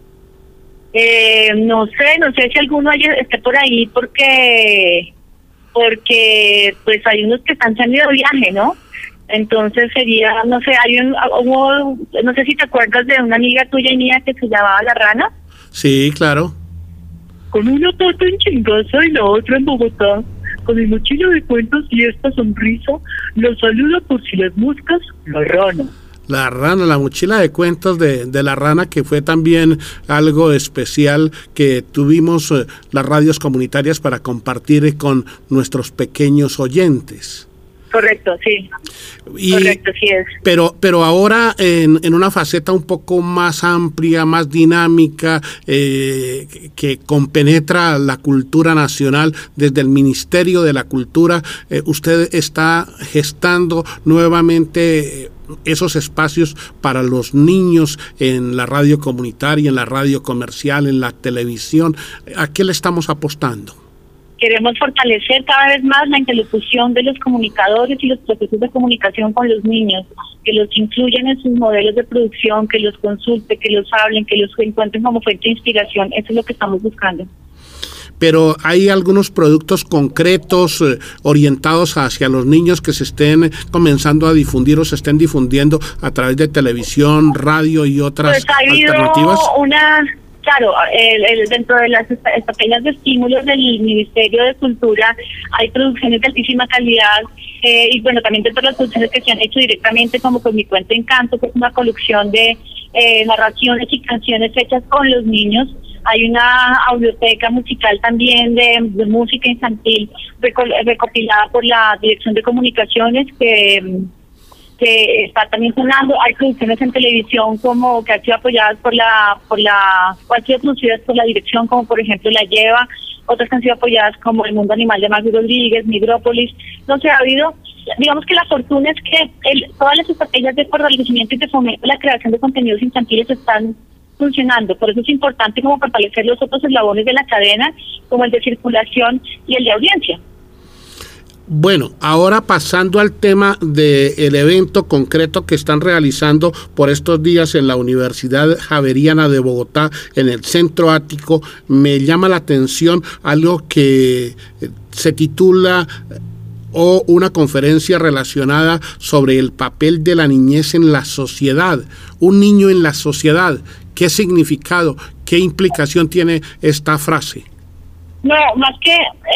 S19: Eh, no sé, no sé si alguno haya, esté por ahí porque... porque pues hay unos que están saliendo de viaje, ¿no? Entonces sería, no sé, hay un, hubo, no sé si te acuerdas de una amiga tuya y mía que se llamaba La Rana.
S18: Sí, claro.
S19: Con una tata en Chingaza y la otra en Bogotá, con el mochillo de cuentos y esta sonrisa, lo saluda por si las moscas, La Rana.
S18: La Rana, la mochila de cuentos de, de La Rana, que fue también algo especial que tuvimos eh, las radios comunitarias para compartir con nuestros pequeños oyentes.
S19: Correcto, sí.
S18: Y,
S19: Correcto, sí es.
S18: Pero, pero ahora en, en una faceta un poco más amplia, más dinámica, eh, que compenetra la cultura nacional desde el Ministerio de la Cultura, eh, usted está gestando nuevamente esos espacios para los niños en la radio comunitaria, en la radio comercial, en la televisión. ¿A qué le estamos apostando?
S19: Queremos fortalecer cada vez más la interlocución de los comunicadores y los procesos de comunicación con los niños, que los incluyan en sus modelos de producción, que los consulten, que los hablen, que los encuentren como fuente de inspiración. Eso es lo que estamos buscando.
S18: Pero hay algunos productos concretos eh, orientados hacia los niños que se estén comenzando a difundir o se estén difundiendo a través de televisión, radio y otras
S19: pues ha habido
S18: alternativas.
S19: Una, claro, el, el, dentro de las estrategias de estímulos del Ministerio de Cultura hay producciones de altísima calidad eh, y bueno, también dentro de las producciones que se han hecho directamente, como con Mi Cuento Encanto, que es una colección de eh, narraciones y canciones hechas con los niños. Hay una audioteca musical también de, de música infantil recopilada por la Dirección de Comunicaciones que, que está también sonando. Hay producciones en televisión como que han sido apoyadas por la, por la, o han sido producidas por la dirección, como por ejemplo La Lleva, otras que han sido apoyadas como El Mundo Animal de Maggie Rodríguez, Migrópolis. No sé, ha habido, digamos que la fortuna es que el, todas las estrategias de fortalecimiento y de fomento a la creación de contenidos infantiles están funcionando. Por eso es importante como fortalecer los otros eslabones de la cadena, como el de circulación y el de audiencia.
S18: Bueno, ahora pasando al tema del evento concreto que están realizando por estos días en la Universidad Javeriana de Bogotá, en el Centro Ático, me llama la atención algo que se titula o una conferencia relacionada sobre el papel de la niñez en la sociedad, un niño en la sociedad. ¿Qué significado, qué implicación tiene esta frase?
S19: No, más que,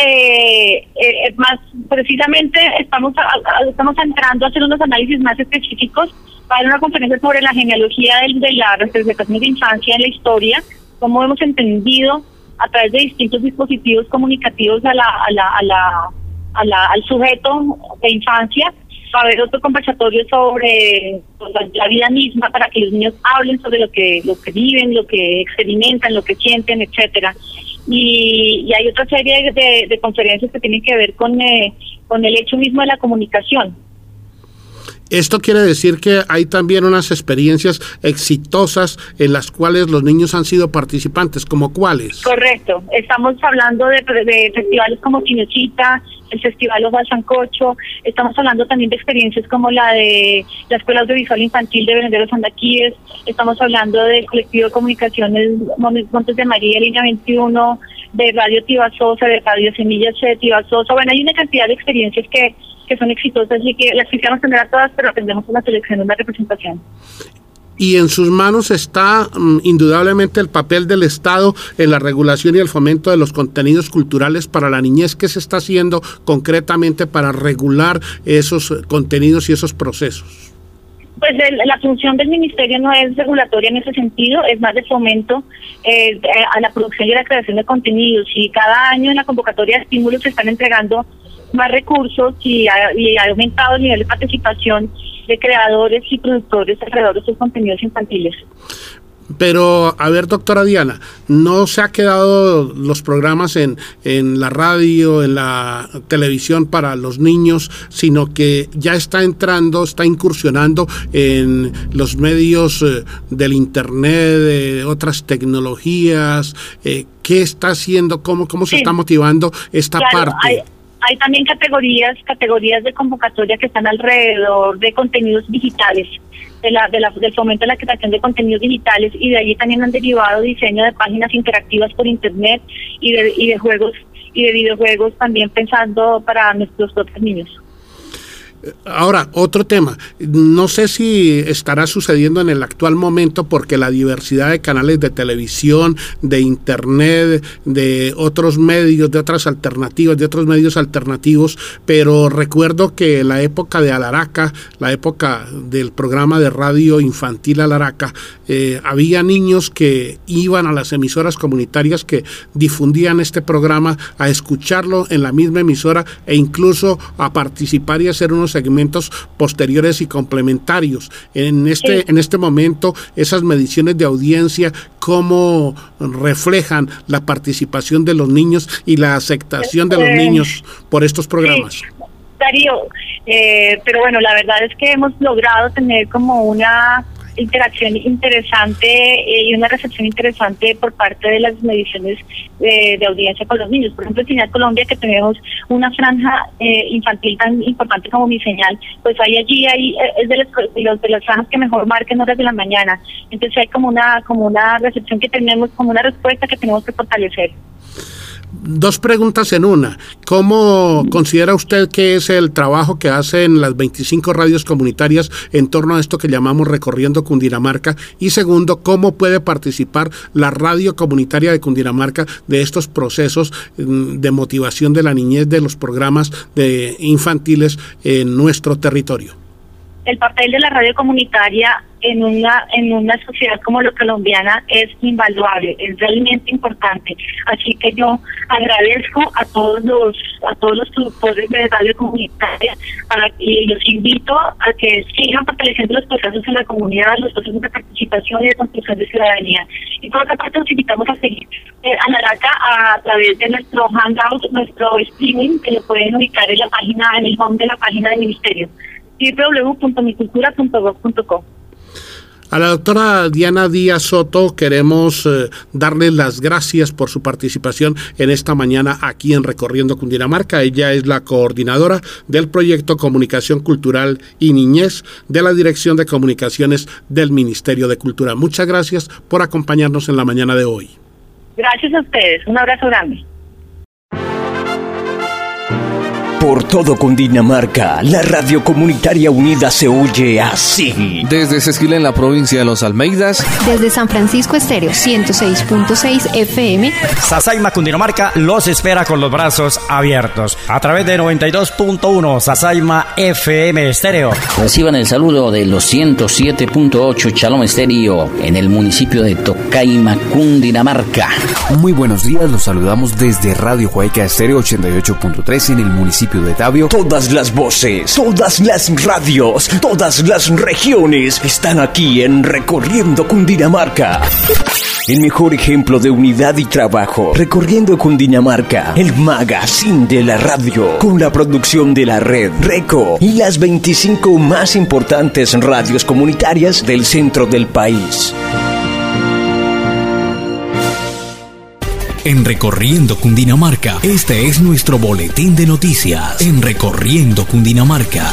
S19: eh, eh, más precisamente estamos a, a, estamos entrando a hacer unos análisis más específicos para una conferencia sobre la genealogía de, de la representación de infancia en la historia, cómo hemos entendido a través de distintos dispositivos comunicativos a la, a la, a la, a la, al sujeto de infancia, va a haber otro conversatorio sobre pues, la vida misma para que los niños hablen sobre lo que lo que viven, lo que experimentan, lo que sienten, etcétera. Y, y hay otra serie de, de conferencias que tienen que ver con, eh, con el hecho mismo de la comunicación.
S18: Esto quiere decir que hay también unas experiencias exitosas en las cuales los niños han sido participantes, ¿como cuáles?
S19: Correcto, estamos hablando de, de festivales como Quinocita, el Festival Ojo al Sancocho, estamos hablando también de experiencias como la de la Escuela Audiovisual Infantil de Verenderos Andaquíes, estamos hablando del Colectivo de Comunicaciones Montes de María, Línea veintiuno, de Radio Tibasosa, de Radio Semillas de Tibasosa. Bueno, hay una cantidad de experiencias que que son exitosas y que las quisiéramos tener a todas, pero tendremos una selección, una representación.
S18: Y en sus manos está um, indudablemente el papel del Estado en la regulación y el fomento de los contenidos culturales para la niñez. ¿Qué se está haciendo concretamente para regular esos contenidos y esos procesos?
S19: Pues el, la función del ministerio no es regulatoria en ese sentido, es más de fomento eh, a la producción y a la creación de contenidos. Y cada año en la convocatoria de estímulos se están entregando más recursos y ha, y ha aumentado el nivel de participación de creadores y productores alrededor de sus contenidos infantiles.
S18: Pero, a ver, doctora Diana, no se ha quedado los programas en, en la radio, en la televisión para los niños, sino que ya está entrando, está incursionando en los medios eh, del internet, de otras tecnologías. Eh, ¿Qué está haciendo? ¿Cómo, cómo se sí. está motivando esta
S19: claro,
S18: parte?
S19: Hay... Hay también categorías, categorías de convocatoria que están alrededor de contenidos digitales, de la, de la, del fomento de la creación de contenidos digitales, y de allí también han derivado diseño de páginas interactivas por internet y de, y de juegos y de videojuegos también pensando para nuestros propios niños.
S18: Ahora, otro tema, no sé si estará sucediendo en el actual momento porque la diversidad de canales de televisión, de internet, de otros medios, de otras alternativas, de otros medios alternativos, pero recuerdo que la época de Alaraca, la época del programa de radio infantil Alaraca, eh, había niños que iban a las emisoras comunitarias que difundían este programa a escucharlo en la misma emisora e incluso a participar y hacer unos segmentos posteriores y complementarios. En este, sí. en este momento, esas mediciones de audiencia, ¿cómo reflejan la participación de los niños y la aceptación de los niños por estos programas?
S19: Sí. Darío, eh, pero bueno, la verdad es que hemos logrado tener como una interacción interesante eh, y una recepción interesante por parte de las mediciones de, de audiencia con los niños. Por ejemplo, en Señal Colombia, que tenemos una franja eh, infantil tan importante como Mi Señal, pues hay allí hay, es de, los, de las franjas que mejor marcan horas de la mañana. Entonces hay como una, como una recepción que tenemos, como una respuesta que tenemos que fortalecer.
S18: Dos preguntas en una. ¿Cómo considera usted que es el trabajo que hacen las veinticinco radios comunitarias en torno a esto que llamamos Recorriendo Cundinamarca? Y segundo, ¿cómo puede participar la radio comunitaria de Cundinamarca de estos procesos de motivación de la niñez de los programas de infantiles en nuestro territorio?
S19: El papel de la radio comunitaria en una en una sociedad como la colombiana es invaluable, es realmente importante. Así que yo agradezco a todos los a todos los productores de radio comunitaria para, y los invito a que sigan fortaleciendo los procesos en la comunidad, los procesos de participación y de construcción de ciudadanía. Y por otra parte, los invitamos a seguir eh, a Alaraca a, a través de nuestro hangout, nuestro streaming, que lo pueden ubicar en la página, en el home de la página del ministerio, w w w punto mi cultura punto gov punto co.
S18: A la doctora Diana Díaz Soto queremos eh, darle las gracias por su participación en esta mañana aquí en Recorriendo Cundinamarca. Ella es la coordinadora del proyecto Comunicación Cultural y Niñez de la Dirección de Comunicaciones del Ministerio de Cultura. Muchas gracias por acompañarnos en la mañana de hoy.
S19: Gracias a ustedes. Un abrazo grande.
S1: Por todo Cundinamarca, la radio comunitaria unida se oye así.
S20: Desde Sesquil en la provincia de Los Almeidas.
S21: Desde San Francisco Estéreo ciento seis punto seis F M.
S22: Sasaima Cundinamarca los espera con los brazos abiertos. A través de noventa y dos punto uno Sasaima F M Estéreo.
S23: Reciban el saludo de los ciento siete punto ocho Shalom Estéreo en el municipio de Tocaima, Cundinamarca.
S13: Muy buenos días, los saludamos desde Radio Huayca Estéreo ochenta y ocho punto tres en el municipio municipio de Tabio, todas las voces, todas las radios, todas las regiones están aquí en Recorriendo Cundinamarca. El mejor ejemplo de unidad y trabajo. Recorriendo Cundinamarca, el magazine de la radio, con la producción de la red Reco y las veinticinco más importantes radios comunitarias del centro del país.
S1: En Recorriendo Cundinamarca, este es nuestro boletín de noticias. En Recorriendo Cundinamarca.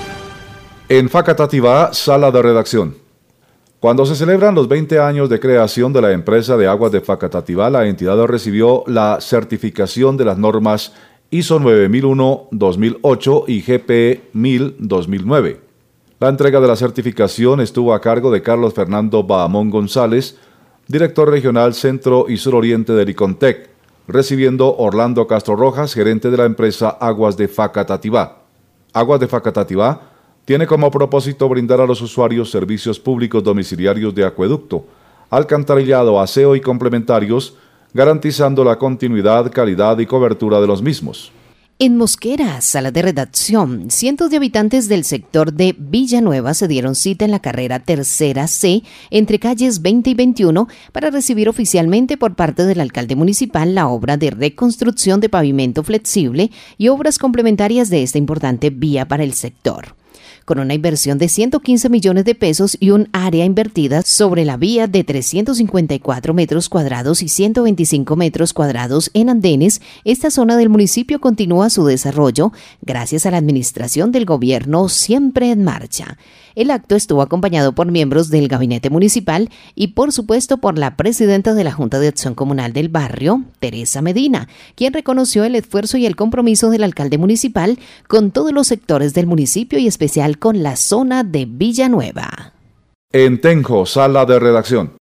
S3: En Facatativá, sala de redacción. Cuando se celebran los veinte años de creación de la empresa de aguas de Facatativá, la entidad recibió la certificación de las normas I S O nueve mil uno dos mil ocho y G P E mil dos mil nueve. La entrega de la certificación estuvo a cargo de Carlos Fernando Bahamón González, director regional Centro y Suroriente del ICONTEC, recibiendo Orlando Castro Rojas, gerente de la empresa Aguas de Facatativá. Aguas de Facatativá tiene como propósito brindar a los usuarios servicios públicos domiciliarios de acueducto, alcantarillado, aseo y complementarios, garantizando la continuidad, calidad y cobertura de los mismos.
S2: En Mosquera, sala de redacción, cientos de habitantes del sector de Villanueva se dieron cita en la carrera Tercera C entre calles veinte y veintiuno para recibir oficialmente por parte del alcalde municipal la obra de reconstrucción de pavimento flexible y obras complementarias de esta importante vía para el sector. Con una inversión de ciento quince millones de pesos y un área invertida sobre la vía de trescientos cincuenta y cuatro metros cuadrados y ciento veinticinco metros cuadrados en andenes, esta zona del municipio continúa su desarrollo gracias a la administración del gobierno siempre en marcha. El acto estuvo acompañado por miembros del gabinete municipal y, por supuesto, por la presidenta de la Junta de Acción Comunal del barrio, Teresa Medina, quien reconoció el esfuerzo y el compromiso del alcalde municipal con todos los sectores del municipio y especial con la zona de Villanueva.
S3: En Tenjo, sala de redacción.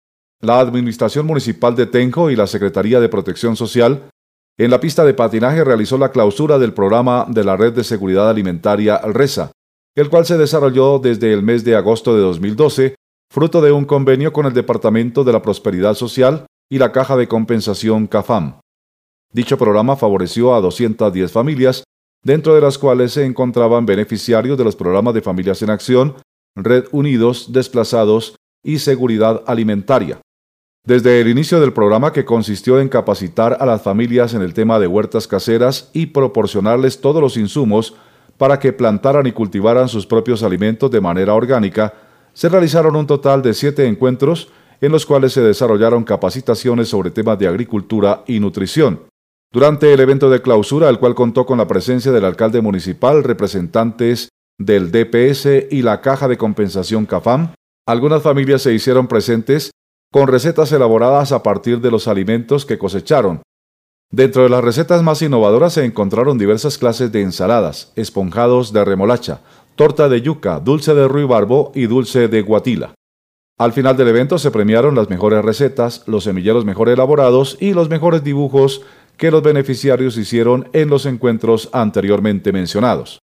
S3: La Administración Municipal de Tenjo y la Secretaría de Protección Social, en la pista de patinaje, realizó la clausura del programa de la Red de Seguridad Alimentaria RESA, el cual se desarrolló desde el mes de agosto de dos mil doce, fruto de un convenio con el Departamento de la Prosperidad Social y la Caja de Compensación CAFAM. Dicho programa favoreció a doscientas diez familias, dentro de las cuales se encontraban beneficiarios de los programas de Familias en Acción, Red Unidos, Desplazados y Seguridad Alimentaria. Desde el inicio del programa, que consistió en capacitar a las familias en el tema de huertas caseras y proporcionarles todos los insumos para que plantaran y cultivaran sus propios alimentos de manera orgánica, se realizaron un total de siete encuentros en los cuales se desarrollaron capacitaciones sobre temas de agricultura y nutrición. Durante el evento de clausura, el cual contó con la presencia del alcalde municipal, representantes del D P S y la Caja de Compensación CAFAM, algunas familias se hicieron presentes con recetas elaboradas a partir de los alimentos que cosecharon. Dentro de las recetas más innovadoras se encontraron diversas clases de ensaladas, esponjados de remolacha, torta de yuca, dulce de ruibarbo y dulce de guatila. Al final del evento se premiaron las mejores recetas, los semilleros mejor elaborados y los mejores dibujos que los beneficiarios hicieron en los encuentros anteriormente mencionados.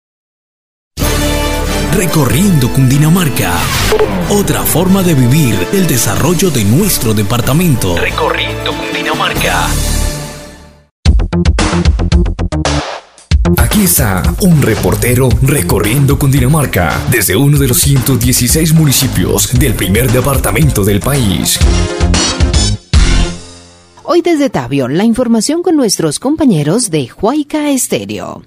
S1: Recorriendo Cundinamarca. Otra forma de vivir el desarrollo de nuestro departamento. Recorriendo Cundinamarca. Aquí está un reportero recorriendo Cundinamarca desde uno de los ciento dieciséis municipios del primer departamento del país.
S2: Hoy desde Tabio, la información con nuestros compañeros de Huayca Estéreo.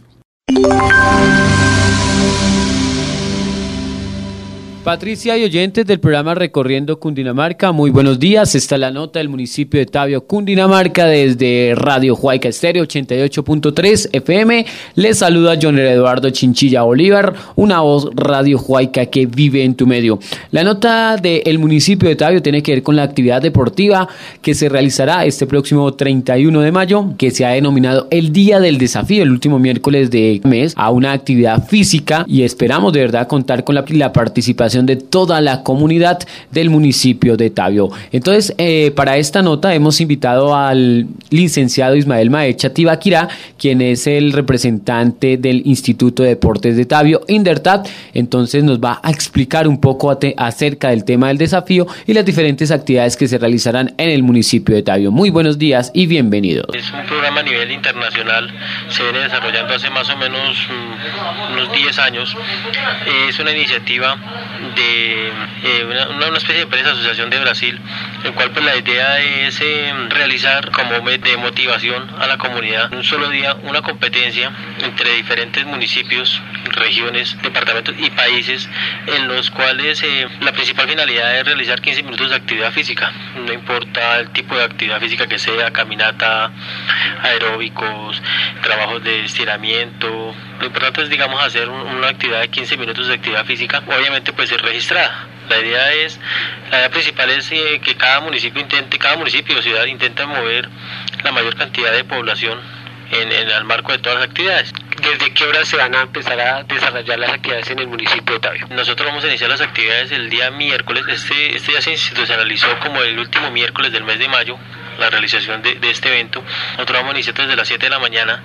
S4: Patricia y oyentes del programa Recorriendo Cundinamarca, muy buenos días. Esta es la nota del municipio de Tabio, Cundinamarca, desde Radio Huayca Estéreo ochenta y ocho punto tres F M. Les saluda John Eduardo Chinchilla Bolívar, una voz Radio Huayca que vive en tu medio. La nota del municipio de Tabio tiene que ver con la actividad deportiva que se realizará este próximo treinta y uno de mayo, que se ha denominado el Día del Desafío, el último miércoles de mes, a una actividad física, y esperamos de verdad contar con la, la participación participación de toda la comunidad del municipio de Tabio. Entonces, eh, para esta nota hemos invitado al licenciado Ismael Maecha Tibaquirá, quien es el representante del Instituto de Deportes de Tabio, INDERTAB. Entonces nos va a explicar un poco ate- acerca del tema del desafío y las diferentes actividades que se realizarán en el municipio de Tabio. Muy buenos días y bienvenidos.
S5: Es un programa a nivel internacional, se viene desarrollando hace más o menos um, unos diez años. Eh, es una iniciativa de eh, una, una especie de empresa asociación de Brasil, el cual pues la idea es eh, realizar como de motivación a la comunidad en un solo día una competencia entre diferentes municipios, regiones, departamentos y países, en los cuales eh, la principal finalidad es realizar quince minutos de actividad física, no importa el tipo de actividad física que sea, caminata, aeróbicos, trabajos de estiramiento. Lo importante es, digamos, hacer un, una actividad de quince minutos de actividad física, obviamente pues es registrada. La idea es, la idea principal es eh, que cada municipio intente, cada municipio o ciudad intenta mover la mayor cantidad de población en, en el marco de todas las actividades.
S6: ¿Desde qué horas se van a empezar a desarrollar las actividades en el municipio de Tabio?
S5: Nosotros vamos a iniciar las actividades el día miércoles. Este, este ya se institucionalizó como el último miércoles del mes de mayo, la realización de, de este evento. Nosotros vamos a iniciar desde las siete de la mañana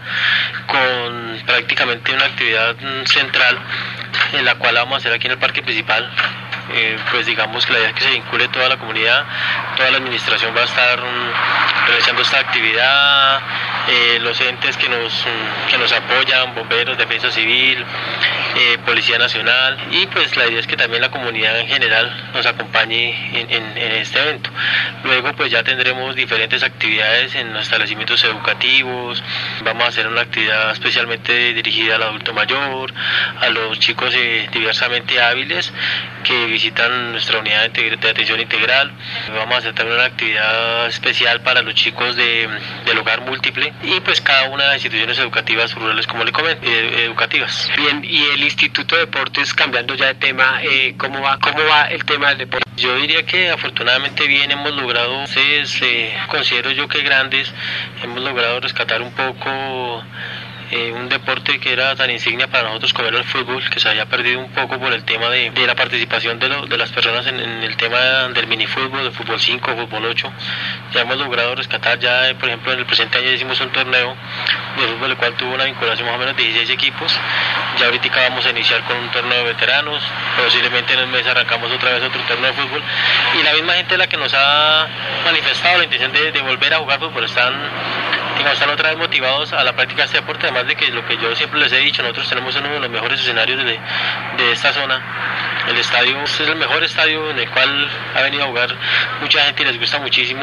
S5: con prácticamente una actividad central, en la cual vamos a hacer aquí en el parque principal. Eh, pues digamos que la idea es que se vincule toda la comunidad, toda la administración va a estar um, realizando esta actividad, eh, los entes que nos, um, que nos apoyan, bomberos, defensa civil, eh, Policía Nacional, y pues la idea es que también la comunidad en general nos acompañe en, en, en este evento. Luego pues ya tendremos diferentes actividades en los establecimientos educativos, vamos a hacer una actividad especialmente dirigida al adulto mayor, a los chicos eh, diversamente hábiles que visitan nuestra unidad de atención integral. Vamos a hacer también una actividad especial para los chicos de, del hogar múltiple y pues cada una de las instituciones educativas rurales, como le comento, eh, educativas.
S6: Bien, y el Instituto de Deportes, cambiando ya de tema, eh, ¿cómo va cómo va el tema del deporte?
S5: Yo diría que afortunadamente bien hemos logrado, entonces, eh, considero yo que grandes, hemos logrado rescatar un poco Eh, un deporte que era tan insignia para nosotros como era el fútbol, que se había perdido un poco por el tema de, de la participación de, lo, de las personas en, en el tema del minifútbol, de fútbol cinco, fútbol ocho. Ya hemos logrado rescatar, ya por ejemplo en el presente año hicimos un torneo de fútbol, el cual tuvo una vinculación más o menos de dieciséis equipos. Ya ahorita vamos a iniciar con un torneo de veteranos, posiblemente en el mes arrancamos otra vez otro torneo de fútbol, y la misma gente la que nos ha manifestado la intención de, de volver a jugar fútbol, están digamos, están otra vez motivados a la práctica de este deporte, además de que lo que yo siempre les he dicho, nosotros tenemos uno de los mejores escenarios de, de esta zona. El estadio es el mejor estadio en el cual ha venido a jugar mucha gente y les gusta muchísimo.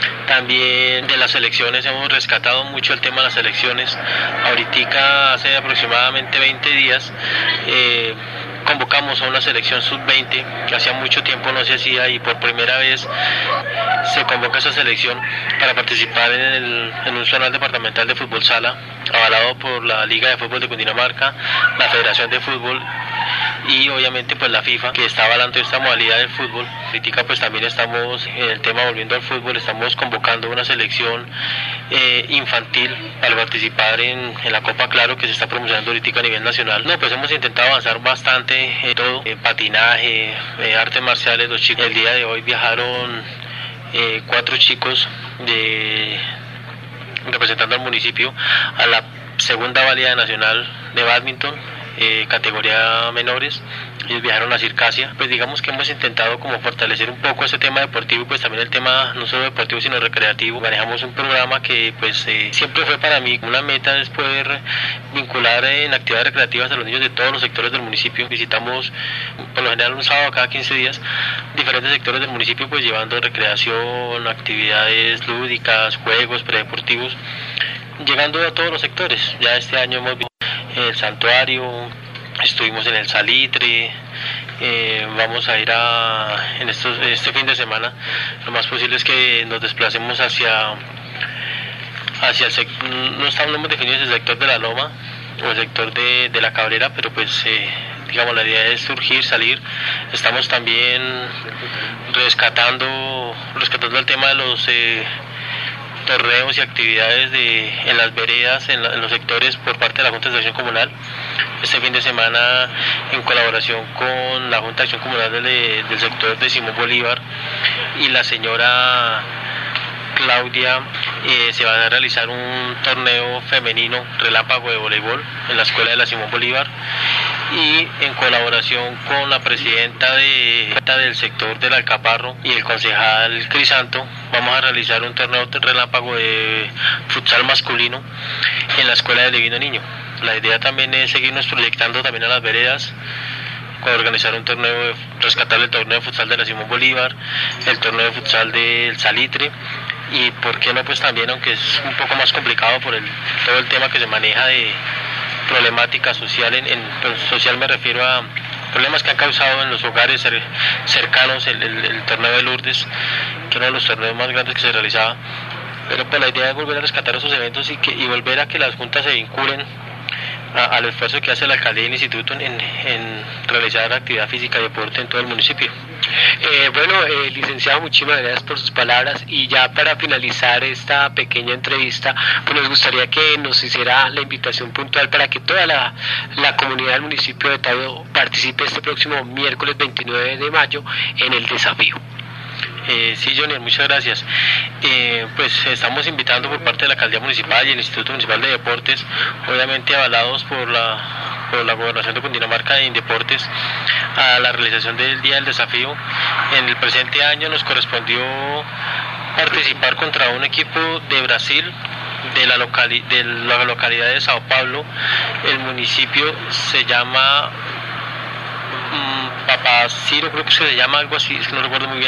S5: También de las selecciones hemos rescatado mucho el tema de las selecciones. Ahorita hace aproximadamente veinte días eh, convocamos a una selección sub veinte que hacía mucho tiempo no se hacía, y por primera vez se convoca esa selección para participar en, el, en un zonal departamental de fútbol sala, avalado por la Liga de Fútbol de Cundinamarca, la Federación de Fútbol y obviamente pues la FIFA, que está avalando esta modalidad del fútbol. Ahorita pues también estamos en el tema, volviendo al fútbol, estamos convocando una selección eh, infantil para participar en, en la Copa Claro, que se está promocionando ahorita a nivel nacional. No, pues hemos intentado avanzar bastante en todo, eh, patinaje, eh, artes marciales. Los chicos el día de hoy viajaron eh, cuatro chicos de representando al municipio a la segunda válida nacional de bádminton, eh, categoría menores. Ellos viajaron a Circasia. Pues digamos que hemos intentado como fortalecer un poco ese tema deportivo, pues también el tema no solo deportivo sino recreativo. Manejamos un programa que pues eh, siempre fue para mí una meta, es poder vincular en actividades recreativas a los niños de todos los sectores del municipio. Visitamos por lo general un sábado cada quince días diferentes sectores del municipio, pues llevando recreación, actividades lúdicas, juegos predeportivos, llegando a todos los sectores. Ya este año hemos visto el santuario, estuvimos en el Salitre, eh, vamos a ir a en estos, este fin de semana, lo más posible es que nos desplacemos hacia hacia el sector, no estamos hemos definido el sector de la Loma o el sector de, de la Cabrera, pero pues eh, digamos la idea es surgir, salir. Estamos también rescatando rescatando el tema de los eh, torneos y actividades de, en las veredas, en, la, en los sectores por parte de la Junta de Acción Comunal. este fin de semana, en colaboración con la Junta de Acción Comunal del, del sector de Simón Bolívar y la señora Claudia, eh, se va a realizar un torneo femenino relámpago de voleibol en la escuela de la Simón Bolívar, y en colaboración con la presidenta de, del sector del Alcaparro y el concejal Crisanto, vamos a realizar un torneo relámpago de futsal masculino en la escuela de Divino Niño. La idea también es seguirnos proyectando también a las veredas, organizar un torneo, de, rescatar el torneo de futsal de la Simón Bolívar, el torneo de futsal del Salitre, y por qué no, pues también, aunque es un poco más complicado por el todo el tema que se maneja de problemática social, en, en pues, social me refiero a problemas que han causado en los hogares cer, cercanos el, el, el torneo de Lourdes, que era uno de los torneos más grandes que se realizaba, pero pues la idea es volver a rescatar esos eventos y, que, y volver a que las juntas se vinculen a, al esfuerzo que hace la alcaldía y el instituto en, en realizar actividad física y deporte en todo el municipio.
S6: Eh, bueno, eh, licenciado, muchísimas gracias por sus palabras, y ya para finalizar esta pequeña entrevista, pues nos gustaría que nos hiciera la invitación puntual para que toda la, la comunidad del municipio de Tabio participe este próximo miércoles veintinueve de mayo en el desafío.
S5: Eh, sí, Johnny, muchas gracias. Eh, pues estamos invitando por parte de la Alcaldía Municipal y el Instituto Municipal de Deportes, obviamente avalados por la, por la Gobernación de Cundinamarca en Deportes, a la realización del Día del Desafío. En el presente año nos correspondió participar contra un equipo de Brasil, de la, locali de la localidad de Sao Paulo. El municipio se llama um, Papaciro, creo que se llama algo así, no recuerdo muy bien.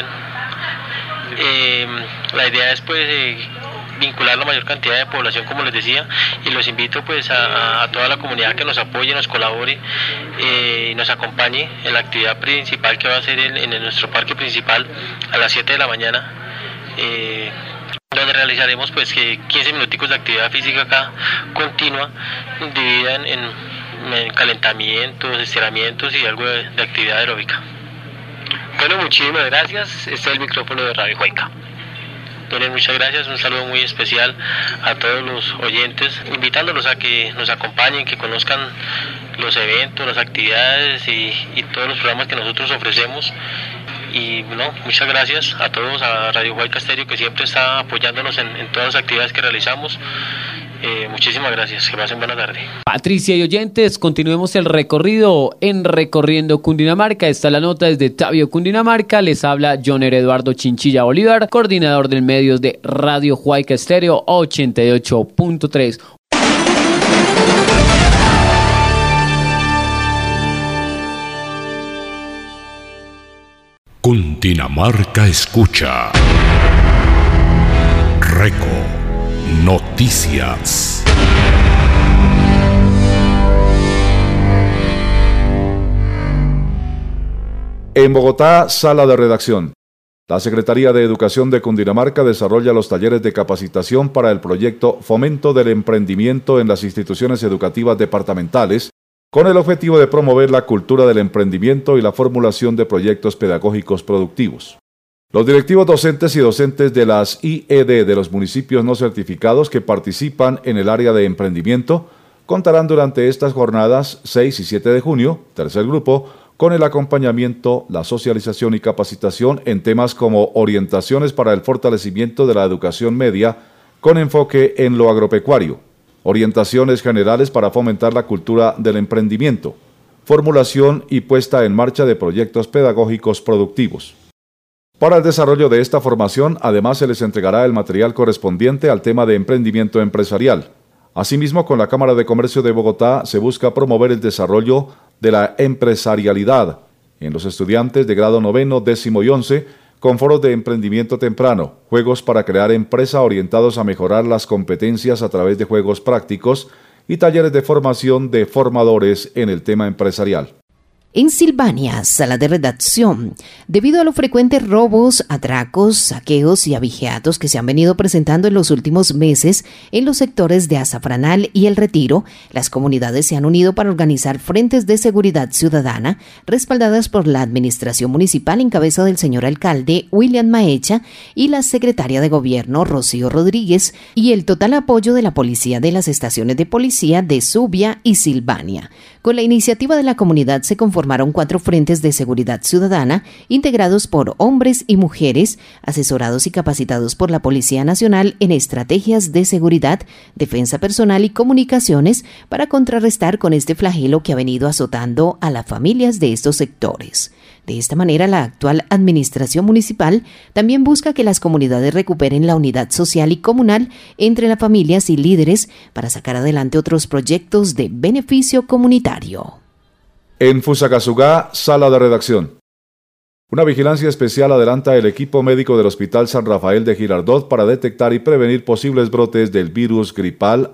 S5: Eh, la idea es pues eh, vincular la mayor cantidad de población, como les decía, y los invito pues a, a toda la comunidad que nos apoye, nos colabore eh, y nos acompañe en la actividad principal que va a ser en, en nuestro parque principal a las siete de la mañana, eh, donde realizaremos pues que quince minuticos de actividad física acá continua, dividida en, en, en calentamientos, estiramientos y algo de, de actividad aeróbica.
S6: Bueno, muchísimas gracias. Este es el micrófono de Radio Huayca.
S5: Donen, muchas gracias. Un saludo muy especial a todos los oyentes, invitándolos a que nos acompañen, que conozcan los eventos, las actividades y, y todos los programas que nosotros ofrecemos. Y no, muchas gracias a todos, a Radio Huayca Estéreo, que siempre está apoyándonos en, en todas las actividades que realizamos. Eh, muchísimas gracias, que pasen buena tarde.
S4: Patricia y oyentes, continuemos el recorrido en Recorriendo Cundinamarca. Está la nota desde Tabio, Cundinamarca. Les habla Joner Eduardo Chinchilla Bolívar, coordinador del medios de Radio Huayca Estéreo ochenta y ocho punto tres.
S1: Cundinamarca escucha. Reco Noticias.
S3: En Bogotá, sala de redacción. La Secretaría de Educación de Cundinamarca desarrolla los talleres de capacitación para el proyecto Fomento del Emprendimiento en las instituciones educativas departamentales, con el objetivo de promover la cultura del emprendimiento y la formulación de proyectos pedagógicos productivos. Los directivos docentes y docentes de las I E D de los municipios no certificados que participan en el área de emprendimiento contarán durante estas jornadas seis y siete de junio, tercer grupo, con el acompañamiento, la socialización y capacitación en temas como orientaciones para el fortalecimiento de la educación media con enfoque en lo agropecuario, orientaciones generales para fomentar la cultura del emprendimiento, formulación y puesta en marcha de proyectos pedagógicos productivos. Para el desarrollo de esta formación, además se les entregará el material correspondiente al tema de emprendimiento empresarial. Asimismo, con la Cámara de Comercio de Bogotá se busca promover el desarrollo de la empresarialidad en los estudiantes de grado noveno, décimo y once, con foros de emprendimiento temprano, juegos para crear empresa orientados a mejorar las competencias a través de juegos prácticos y talleres de formación de formadores en el tema empresarial.
S2: En Silvania, sala de redacción. Debido a los frecuentes robos, atracos, saqueos y abigeatos que se han venido presentando en los últimos meses en los sectores de Azafranal y El Retiro, las comunidades se han unido para organizar frentes de seguridad ciudadana respaldadas por la administración municipal en cabeza del señor alcalde William Maecha y la secretaria de gobierno Rocío Rodríguez, y el total apoyo de la policía de las estaciones de policía de Subia y Silvania. Con la iniciativa de la comunidad se conformaron cuatro frentes de seguridad ciudadana integrados por hombres y mujeres, asesorados y capacitados por la Policía Nacional en estrategias de seguridad, defensa personal y comunicaciones para contrarrestar con este flagelo que ha venido azotando a las familias de estos sectores. De esta manera, la actual administración municipal también busca que las comunidades recuperen la unidad social y comunal entre las familias y líderes para sacar adelante otros proyectos de beneficio comunitario.
S3: En Fusagasugá, sala de redacción. Una vigilancia especial adelanta el equipo médico del Hospital San Rafael de Girardot para detectar y prevenir posibles brotes del virus gripal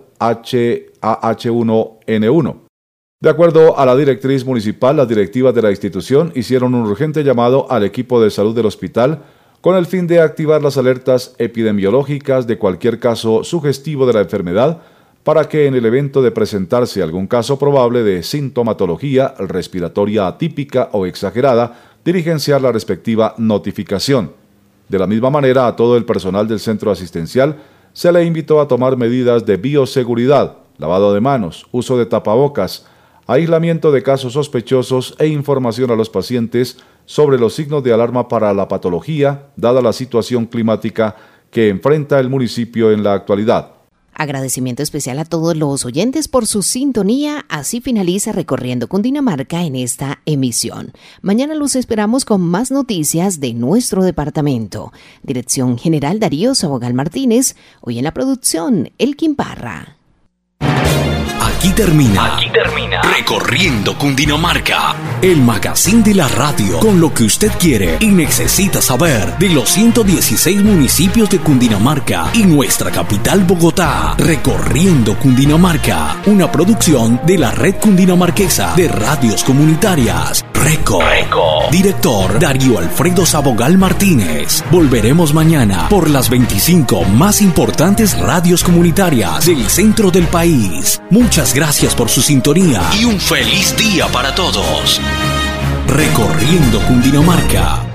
S3: H A H uno N uno. De acuerdo a la directriz municipal, las directivas de la institución hicieron un urgente llamado al equipo de salud del hospital con el fin de activar las alertas epidemiológicas de cualquier caso sugestivo de la enfermedad para que en el evento de presentarse algún caso probable de sintomatología respiratoria atípica o exagerada, diligenciar la respectiva notificación. De la misma manera, a todo el personal del centro asistencial se le invitó a tomar medidas de bioseguridad, lavado de manos, uso de tapabocas, aislamiento de casos sospechosos e información a los pacientes sobre los signos de alarma para la patología, dada la situación climática que enfrenta el municipio en la actualidad.
S2: Agradecimiento especial a todos los oyentes por su sintonía. Así finaliza Recorriendo Cundinamarca en esta emisión. Mañana los esperamos con más noticias de nuestro departamento. Dirección General Darío Sabogal Martínez. Hoy en la producción, Elkin Parra.
S1: Aquí termina, Aquí termina Recorriendo Cundinamarca, el magazine de la radio con lo que usted quiere y necesita saber de los ciento dieciséis municipios de Cundinamarca y nuestra capital Bogotá. Recorriendo Cundinamarca, una producción de la Red Cundinamarquesa de Radios Comunitarias. Reco. Reco. Director Darío Alfredo Sabogal Martínez. Volveremos mañana por las veinticinco más importantes radios comunitarias del centro del país. Muchas gracias por su sintonía y un feliz día para todos. Recorriendo Cundinamarca.